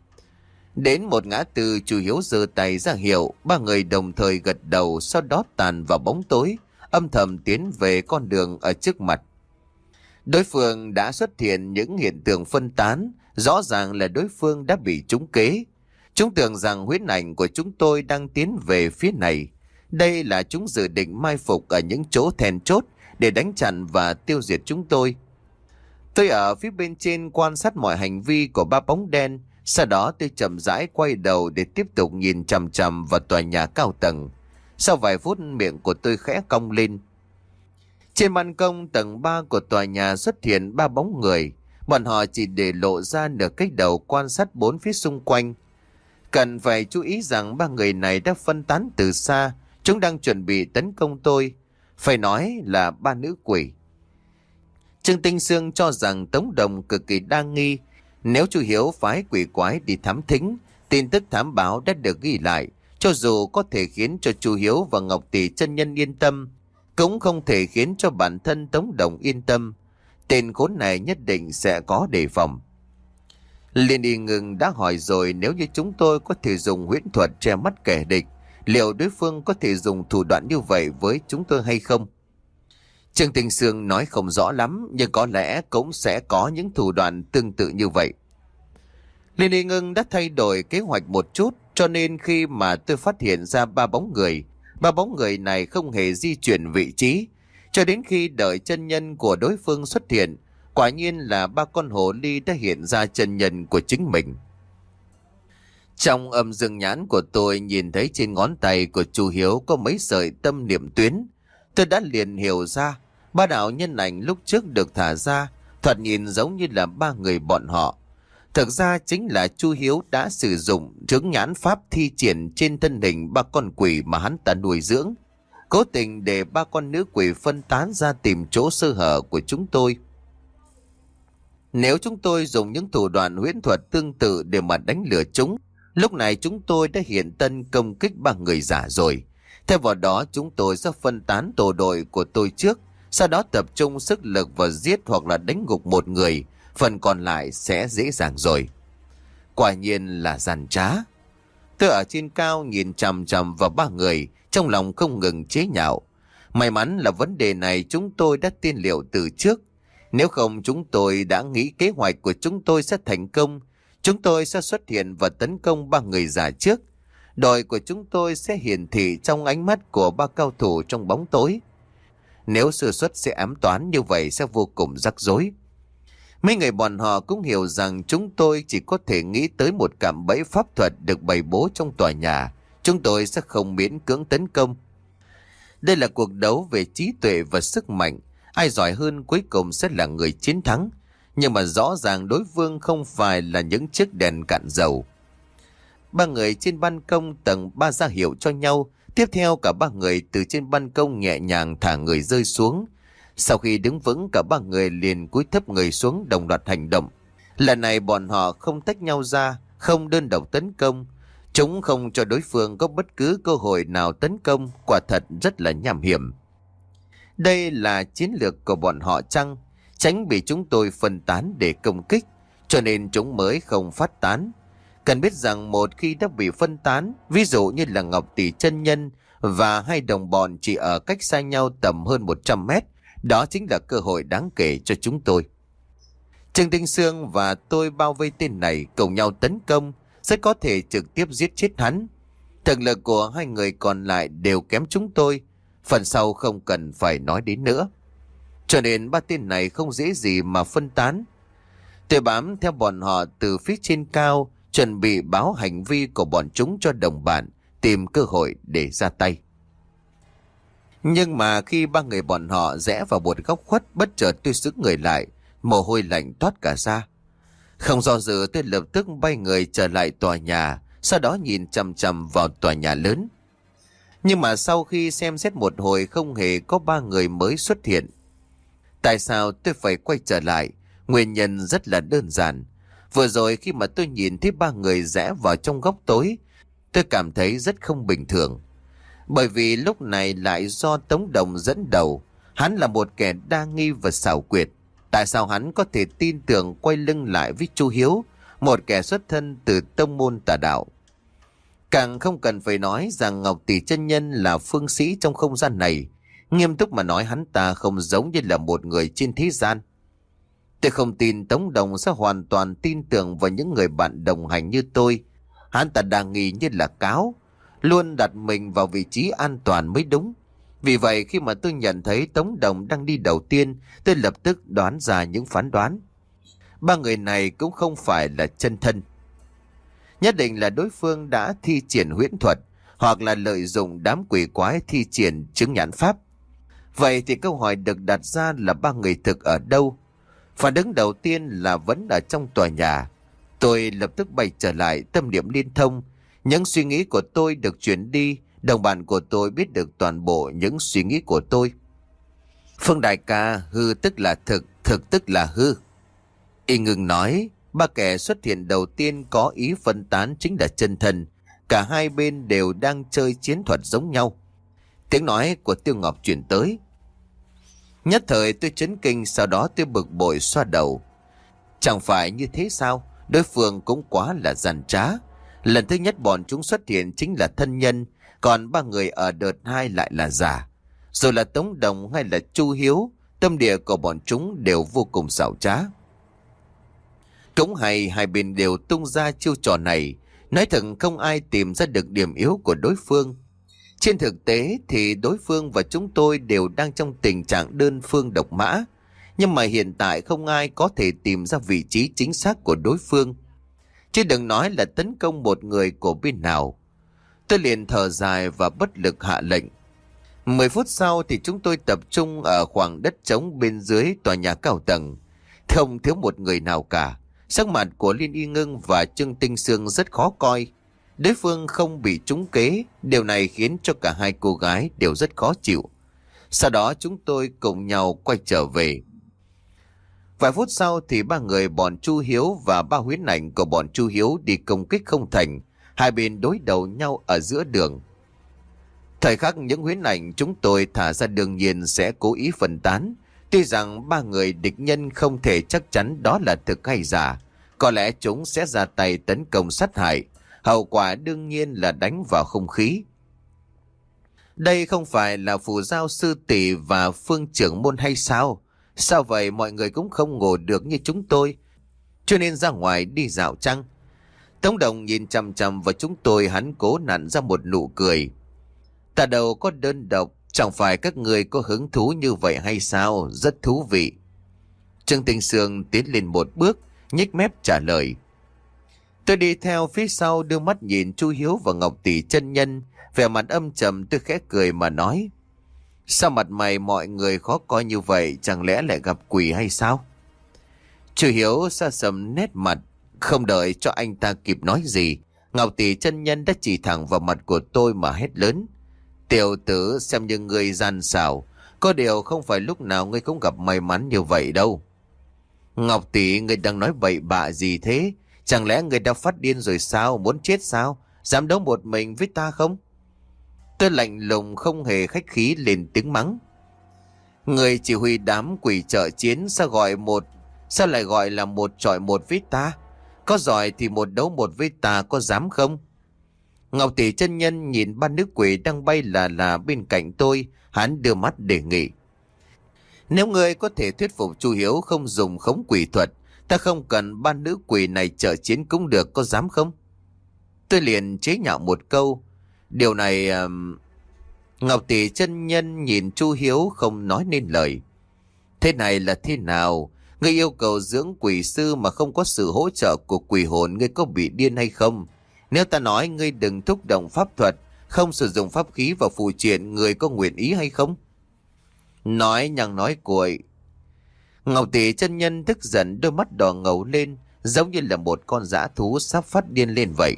Đến một ngã tư, Chu Hiếu giơ tay ra hiệu, ba người đồng thời gật đầu, sau đó tàn vào bóng tối, âm thầm tiến về con đường ở trước mặt. Đối phương đã xuất hiện những hiện tượng phân tán, rõ ràng là đối phương đã bị trúng kế. Chúng tưởng rằng huyễn ảnh của chúng tôi đang tiến về phía này. Đây là chúng dự định mai phục ở những chỗ then chốt để đánh chặn và tiêu diệt chúng tôi. Tôi ở phía bên trên quan sát mọi hành vi của ba bóng đen. Sau đó tôi chậm rãi quay đầu để tiếp tục nhìn chằm chằm vào tòa nhà cao tầng. Sau vài phút miệng của tôi khẽ cong lên. Trên ban công tầng ba của tòa nhà xuất hiện ba bóng người. Bọn họ chỉ để lộ ra nửa cái đầu quan sát bốn phía xung quanh. Cần phải chú ý rằng ba người này đã phân tán từ xa. Chúng đang chuẩn bị tấn công tôi. Phải nói là ba nữ quỷ. Trương Tinh Sương cho rằng Tống Đồng cực kỳ đa nghi. Nếu Chu Hiếu phái quỷ quái đi thám thính, tin tức thám báo đã được ghi lại, cho dù có thể khiến cho Chu Hiếu và Ngọc Tỷ chân nhân yên tâm, cũng không thể khiến cho bản thân Tống Đồng yên tâm. Tên khốn này nhất định sẽ có đề phòng. Liên Y Ngưng đã hỏi rồi, nếu như chúng tôi có thể dùng huyễn thuật che mắt kẻ địch, liệu đối phương có thể dùng thủ đoạn như vậy với chúng tôi hay không? Trương Tinh Sương nói không rõ lắm, nhưng có lẽ cũng sẽ có những thủ đoạn tương tự như vậy. Liên Y Ngưng đã thay đổi kế hoạch một chút, cho nên khi mà tôi phát hiện ra ba bóng người, ba bóng người này không hề di chuyển vị trí, cho đến khi đợi chân nhân của đối phương xuất hiện, quả nhiên là ba con hồ ly đã hiện ra chân nhân của chính mình. Trong âm dương nhãn của tôi nhìn thấy trên ngón tay của Chu Hiếu có mấy sợi tâm niệm tuyến. Tôi đã liền hiểu ra, ba đạo nhân ảnh lúc trước được thả ra, thoạt nhìn giống như là ba người bọn họ. Thực ra chính là Chu Hiếu đã sử dụng chướng nhãn pháp thi triển trên thân hình ba con quỷ mà hắn ta nuôi dưỡng, cố tình để ba con nữ quỷ phân tán ra tìm chỗ sơ hở của chúng tôi. Nếu chúng tôi dùng những thủ đoạn huyễn thuật tương tự để mà đánh lừa chúng, lúc này chúng tôi đã hiện thân công kích ba người giả rồi. Theo vào đó chúng tôi sẽ phân tán tổ đội của tôi trước, sau đó tập trung sức lực và giết hoặc là đánh gục một người, phần còn lại sẽ dễ dàng rồi. Quả nhiên là giàn trá. Tôi ở trên cao nhìn chằm chằm vào ba người, trong lòng không ngừng chế nhạo. May mắn là vấn đề này chúng tôi đã tiên liệu từ trước. Nếu không chúng tôi đã nghĩ kế hoạch của chúng tôi sẽ thành công. Chúng tôi sẽ xuất hiện và tấn công ba người già trước. Đội của chúng tôi sẽ hiển thị trong ánh mắt của ba cao thủ trong bóng tối. Nếu sơ suất sẽ ám toán như vậy sẽ vô cùng rắc rối. Mấy người bọn họ cũng hiểu rằng chúng tôi chỉ có thể nghĩ tới một cạm bẫy pháp thuật được bày bố trong tòa nhà. Chúng tôi sẽ không miễn cưỡng tấn công. Đây là cuộc đấu về trí tuệ và sức mạnh. Ai giỏi hơn cuối cùng sẽ là người chiến thắng. Nhưng mà rõ ràng đối phương không phải là những chiếc đèn cạn dầu. Ba người trên ban công tầng ba ra hiệu cho nhau. Tiếp theo cả ba người từ trên ban công nhẹ nhàng thả người rơi xuống. Sau khi đứng vững cả ba người liền cúi thấp người xuống đồng loạt hành động. Lần này bọn họ không tách nhau ra, không đơn độc tấn công. Chúng không cho đối phương có bất cứ cơ hội nào tấn công, quả thật rất là nham hiểm. Đây là chiến lược của bọn họ chăng? Tránh bị chúng tôi phân tán để công kích, cho nên chúng mới không phát tán. Cần biết rằng một khi đã bị phân tán, ví dụ như là Ngọc Tỷ chân nhân và hai đồng bọn chỉ ở cách xa nhau tầm hơn một trăm mét, đó chính là cơ hội đáng kể cho chúng tôi. Trương Tinh Sương và tôi bao vây tên này cùng nhau tấn công, rất có thể trực tiếp giết chết hắn. Thực lực của hai người còn lại đều kém chúng tôi, phần sau không cần phải nói đến nữa. Cho nên ba tên này không dễ gì mà phân tán. Tôi bám theo bọn họ từ phía trên cao, chuẩn bị báo hành vi của bọn chúng cho đồng bạn, tìm cơ hội để ra tay. Nhưng mà khi ba người bọn họ rẽ vào một góc khuất, bất chợt tôi sững người lại, mồ hôi lạnh toát cả ra. Không do dự tôi lập tức bay người trở lại tòa nhà, sau đó nhìn chằm chằm vào tòa nhà lớn. Nhưng mà sau khi xem xét một hồi không hề có ba người mới xuất hiện. Tại sao tôi phải quay trở lại? Nguyên nhân rất là đơn giản. Vừa rồi khi mà tôi nhìn thấy ba người rẽ vào trong góc tối, tôi cảm thấy rất không bình thường. Bởi vì lúc này lại do Tống Đồng dẫn đầu, hắn là một kẻ đa nghi và xảo quyệt. Tại sao hắn có thể tin tưởng quay lưng lại với Chu Hiếu, một kẻ xuất thân từ tông môn tà đạo? Càng không cần phải nói rằng Ngọc Tỷ chân nhân là phương sĩ trong không gian này. Nghiêm túc mà nói, hắn ta không giống như là một người trên thế gian. Tôi không tin Tống Đồng sẽ hoàn toàn tin tưởng vào những người bạn đồng hành như tôi. Hắn ta đang nghi như là cáo, luôn đặt mình vào vị trí an toàn mới đúng. Vì vậy khi mà tôi nhận thấy Tống Đồng đang đi đầu tiên, tôi lập tức đoán ra những phán đoán. Ba người này cũng không phải là chân thân. Nhất định là đối phương đã thi triển huyễn thuật, hoặc là lợi dụng đám quỷ quái thi triển chứng nhãn pháp. Vậy thì câu hỏi được đặt ra là ba người thực ở đâu? Phản ứng đầu tiên là vẫn ở trong tòa nhà. Tôi lập tức bay trở lại, tâm niệm liên thông. Những suy nghĩ của tôi được chuyển đi, đồng bạn của tôi biết được toàn bộ những suy nghĩ của tôi. Phương đại ca, hư tức là thực, thực tức là hư. Y Ngưng nói, ba kẻ xuất hiện đầu tiên có ý phân tán chính là chân thần. Cả hai bên đều đang chơi chiến thuật giống nhau. Tiếng nói của Tiêu Ngọc chuyển tới. Nhất thời tôi chấn kinh, sau đó tôi bực bội xoa đầu. Chẳng phải như thế sao? Đối phương cũng quá là giàn trá. Lần thứ nhất bọn chúng xuất hiện chính là thân nhân, còn ba người ở đợt hai lại là giả. Rồi là Tống Đồng hay là Chu Hiếu, tâm địa của bọn chúng đều vô cùng xảo trá. Cũng hay hai bên đều tung ra chiêu trò này. Nói thật không ai tìm ra được điểm yếu của đối phương. Trên thực tế thì đối phương và chúng tôi đều đang trong tình trạng đơn phương độc mã. Nhưng mà hiện tại không ai có thể tìm ra vị trí chính xác của đối phương. Chứ đừng nói là tấn công một người của bên nào. Tôi liền thở dài và bất lực hạ lệnh. Mười phút sau thì chúng tôi tập trung ở khoảng đất trống bên dưới tòa nhà cao tầng. Không thiếu một người nào cả. Sắc mặt của Liên Y Ngưng và Trương Tinh Sương rất khó coi. Đối phương không bị trúng kế, điều này khiến cho cả hai cô gái đều rất khó chịu. Sau đó chúng tôi cùng nhau quay trở về. Vài phút sau thì ba người bọn Chu Hiếu và ba huyễn ảnh của bọn Chu Hiếu đi công kích không thành. Hai bên đối đầu nhau ở giữa đường. Thời khắc những huyễn ảnh chúng tôi thả ra đương nhiên sẽ cố ý phân tán. Tuy rằng ba người địch nhân không thể chắc chắn đó là thực hay giả. Có lẽ chúng sẽ ra tay tấn công sát hại. Hậu quả đương nhiên là đánh vào không khí. Đây không phải là phù giao sư tỷ và phương trưởng môn hay sao? Sao vậy, mọi người cũng không ngủ được như chúng tôi, cho nên ra ngoài đi dạo chăng? Tống Đồng nhìn chằm chằm vào chúng tôi, hắn cố nặn ra một nụ cười. Ta đâu có đơn độc, chẳng phải các người có hứng thú như vậy hay sao? Rất thú vị. Trương Tinh Sương tiến lên một bước, nhếch mép trả lời. Tôi đi theo phía sau, đưa mắt nhìn Chu Hiếu và Ngọc Tỷ chân nhân, vẻ mặt âm trầm. Tôi khẽ cười mà nói: sao mặt mày mọi người khó coi như vậy, chẳng lẽ lại gặp quỷ hay sao? Chu Hiếu xa sầm nét mặt, không đợi cho anh ta kịp nói gì, Ngọc Tỷ chân nhân đã chỉ thẳng vào mặt của tôi mà hét lớn: tiểu tử, xem như người gian xảo, có điều không phải lúc nào ngươi cũng gặp may mắn như vậy đâu. Ngọc Tỷ, ngươi đang nói bậy bạ gì thế? Chẳng lẽ ngươi đã phát điên rồi sao? Muốn chết sao? Dám đấu một mình với ta không? Tôi lạnh lùng không hề khách khí lên tiếng mắng: người chỉ huy đám quỷ trợ chiến sao gọi một sao lại gọi là một chọi một với ta? Có giỏi thì một đấu một với ta, có dám không? Ngọc Tỷ chân nhân nhìn ba nữ quỷ đang bay là là bên cạnh tôi, hắn đưa mắt đề nghị: nếu ngươi có thể thuyết phục Chu Hiếu không dùng khống quỷ thuật, ta không cần ba nữ quỷ này trợ chiến cũng được, có dám không? Tôi liền chế nhạo một câu: điều này... Uh... Ngọc Tỷ chân nhân nhìn Chu Hiếu không nói nên lời. Thế này là thế nào? Ngươi yêu cầu dưỡng quỷ sư mà không có sự hỗ trợ của quỷ hồn, ngươi có bị điên hay không? Nếu ta nói ngươi đừng thúc động pháp thuật, không sử dụng pháp khí và phù triện, ngươi có nguyện ý hay không? Nói nhằng nói cuội. Ngọc Tỷ chân nhân tức giận, đôi mắt đỏ ngầu lên, giống như là một con dã thú sắp phát điên lên vậy.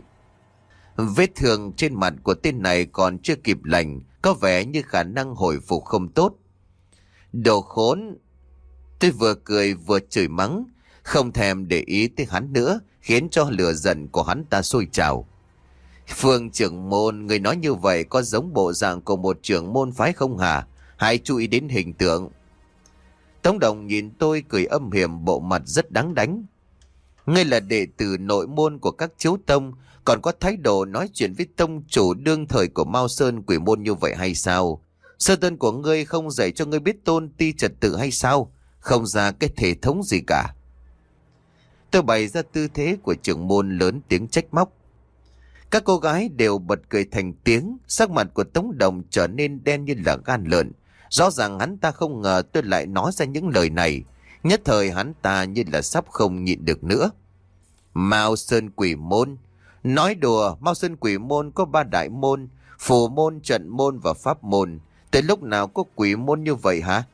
Vết thương trên mặt của tên này còn chưa kịp lành, có vẻ như khả năng hồi phục không tốt. Đồ khốn! Tôi vừa cười vừa chửi mắng, không thèm để ý tới hắn nữa, khiến cho lửa giận của hắn ta sôi trào. Phương trưởng môn, người nói như vậy có giống bộ dạng của một trưởng môn phái không hả? Hãy chú ý đến hình tượng. Tống Đồng nhìn tôi cười âm hiểm, bộ mặt rất đáng đánh. Ngươi là đệ tử nội môn của các chiếu tông, còn có thái độ nói chuyện với tông chủ đương thời của Mao Sơn quỷ môn như vậy hay sao? Sơ tân của ngươi không dạy cho ngươi biết tôn ti trật tự hay sao? Không ra cái thể thống gì cả. Tôi bày ra tư thế của trưởng môn, lớn tiếng trách móc. Các cô gái đều bật cười thành tiếng, sắc mặt của Tống Đồng trở nên đen như là gan lợn. Rõ ràng hắn ta không ngờ tôi lại nói ra những lời này. Nhất thời hắn ta như là sắp không nhịn được nữa. Mao Sơn quỷ môn. Nói đùa, Mao Sơn quỷ môn có ba đại môn: phù môn, trận môn và pháp môn. Tới lúc nào có quỷ môn như vậy hả?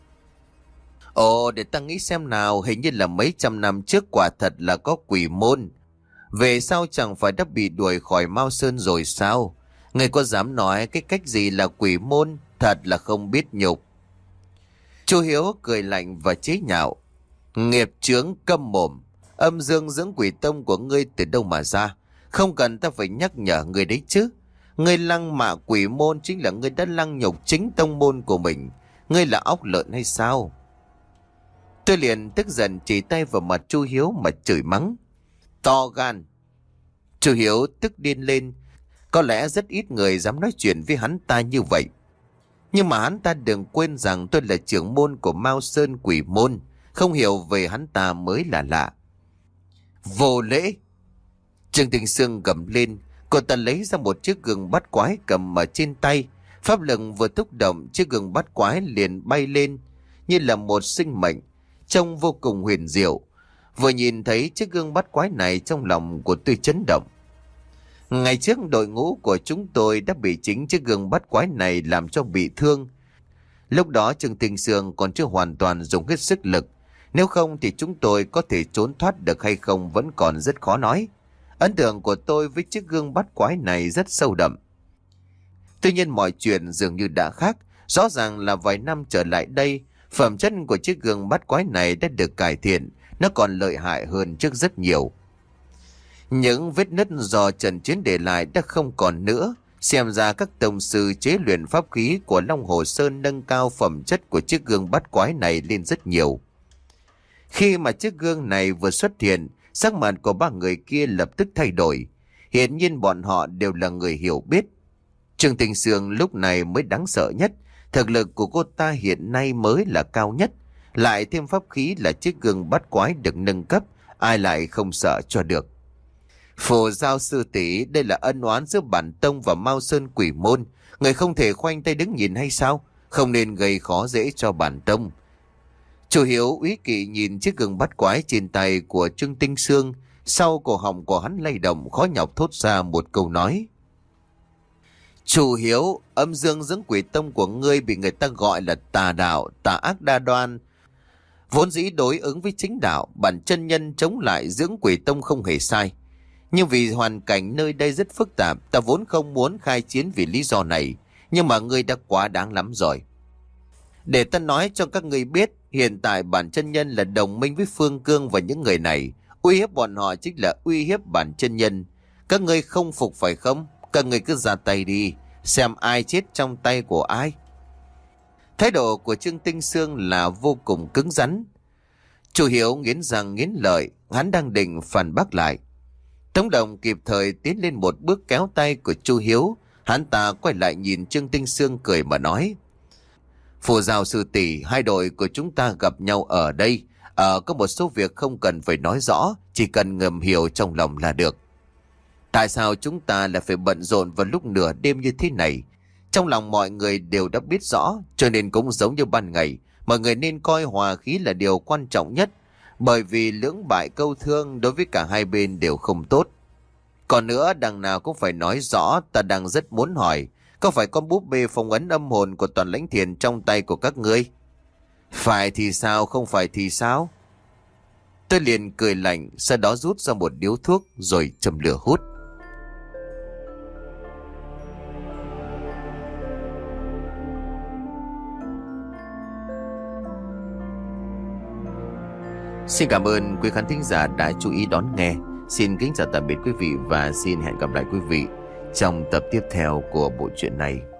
Ồ, để ta nghĩ xem nào, hình như là mấy trăm năm trước quả thật là có quỷ môn. Về sau chẳng phải đã bị đuổi khỏi Mao Sơn rồi sao? Người có dám nói cái cách gì là quỷ môn? Thật là không biết nhục. Chu Hiếu cười lạnh và chế nhạo. Nghiệp chướng, câm mồm. Âm dương dưỡng quỷ tông của ngươi từ đâu mà ra? Không cần ta phải nhắc nhở ngươi đấy chứ. Ngươi lăng mạ quỷ môn chính là ngươi đã lăng nhục chính tông môn của mình. Ngươi là óc lợn hay sao? Tôi liền tức giận chỉ tay vào mặt Chu Hiếu mà chửi mắng. To gan! Chu Hiếu tức điên lên. Có lẽ rất ít người dám nói chuyện với hắn ta như vậy. Nhưng mà hắn ta đừng quên rằng tôi là trưởng môn của Mao Sơn quỷ môn. Không hiểu về hắn ta mới là lạ. Vô lễ! Trương Tinh Sương gầm lên. Cô ta lấy ra một chiếc gương bắt quái cầm ở trên tay. Pháp lực vừa thúc động, chiếc gương bắt quái liền bay lên như là một sinh mệnh, trông vô cùng huyền diệu. Vừa nhìn thấy chiếc gương bắt quái này, trong lòng của tôi chấn động. Ngày trước đội ngũ của chúng tôi đã bị chính chiếc gương bắt quái này làm cho bị thương. Lúc đó Trương Tinh Sương còn chưa hoàn toàn dùng hết sức lực. Nếu không thì chúng tôi có thể trốn thoát được hay không vẫn còn rất khó nói. Ấn tượng của tôi với chiếc gương bắt quái này rất sâu đậm. Tuy nhiên mọi chuyện dường như đã khác. Rõ ràng là vài năm trở lại đây, phẩm chất của chiếc gương bắt quái này đã được cải thiện. Nó còn lợi hại hơn trước rất nhiều. Những vết nứt do trận chiến để lại đã không còn nữa. Xem ra các tông sư chế luyện pháp khí của Long Hồ Sơn nâng cao phẩm chất của chiếc gương bắt quái này lên rất nhiều. Khi mà chiếc gương này vừa xuất hiện, sắc mặt của ba người kia lập tức thay đổi. Hiển nhiên bọn họ đều là người hiểu biết. Trương Tinh Sương lúc này mới đáng sợ nhất. Thực lực của cô ta hiện nay mới là cao nhất. Lại thêm pháp khí là chiếc gương bắt quái được nâng cấp. Ai lại không sợ cho được. Phù Giao sư tỷ, đây là ân oán giữa bản tông và Mao Sơn Quỷ Môn. Người không thể khoanh tay đứng nhìn hay sao? Không nên gây khó dễ cho bản tông. Chu Hiếu úy kỵ nhìn chiếc gương bắt quái trên tay của Trương Tinh Sương. Sau cổ họng của hắn lay động, khó nhọc thốt ra một câu nói. Chu Hiếu, âm dương dưỡng quỷ tông của ngươi bị người ta gọi là tà đạo, tà ác đa đoan. Vốn dĩ đối ứng với chính đạo, bản chân nhân chống lại dưỡng quỷ tông không hề sai. Nhưng vì hoàn cảnh nơi đây rất phức tạp, ta vốn không muốn khai chiến vì lý do này. Nhưng mà ngươi đã quá đáng lắm rồi. Để ta nói cho các ngươi biết, hiện tại bản chân nhân là đồng minh với Phương Cương và những người này. Uy hiếp bọn họ chính là uy hiếp bản chân nhân. Các ngươi không phục phải không? Các ngươi cứ ra tay đi, xem ai chết trong tay của ai. Thái độ của Trương Tinh Sương là vô cùng cứng rắn. Chu Hiếu nghiến răng nghiến lợi, hắn đang định phản bác lại. Tống Đồng kịp thời tiến lên một bước kéo tay của Chu Hiếu. Hắn ta quay lại nhìn Trương Tinh Sương cười mà nói. Phù Giao sư tỷ, hai đội của chúng ta gặp nhau ở đây. Ở có một số việc không cần phải nói rõ, chỉ cần ngầm hiểu trong lòng là được. Tại sao chúng ta lại phải bận rộn vào lúc nửa đêm như thế này? Trong lòng mọi người đều đã biết rõ, cho nên cũng giống như ban ngày, mọi người nên coi hòa khí là điều quan trọng nhất, bởi vì lưỡng bại câu thương đối với cả hai bên đều không tốt. Còn nữa, đằng nào cũng phải nói rõ, ta đang rất muốn hỏi, có phải con búp bê phong ấn âm hồn của Toàn Lãnh Thiền trong tay của các ngươi? Phải thì sao, không phải thì sao? Tôi liền cười lạnh, sau đó rút ra một điếu thuốc rồi châm lửa hút. Xin cảm ơn quý khán thính giả đã chú ý đón nghe. Xin kính chào tạm biệt quý vị và xin hẹn gặp lại quý vị trong tập tiếp theo của bộ truyện này.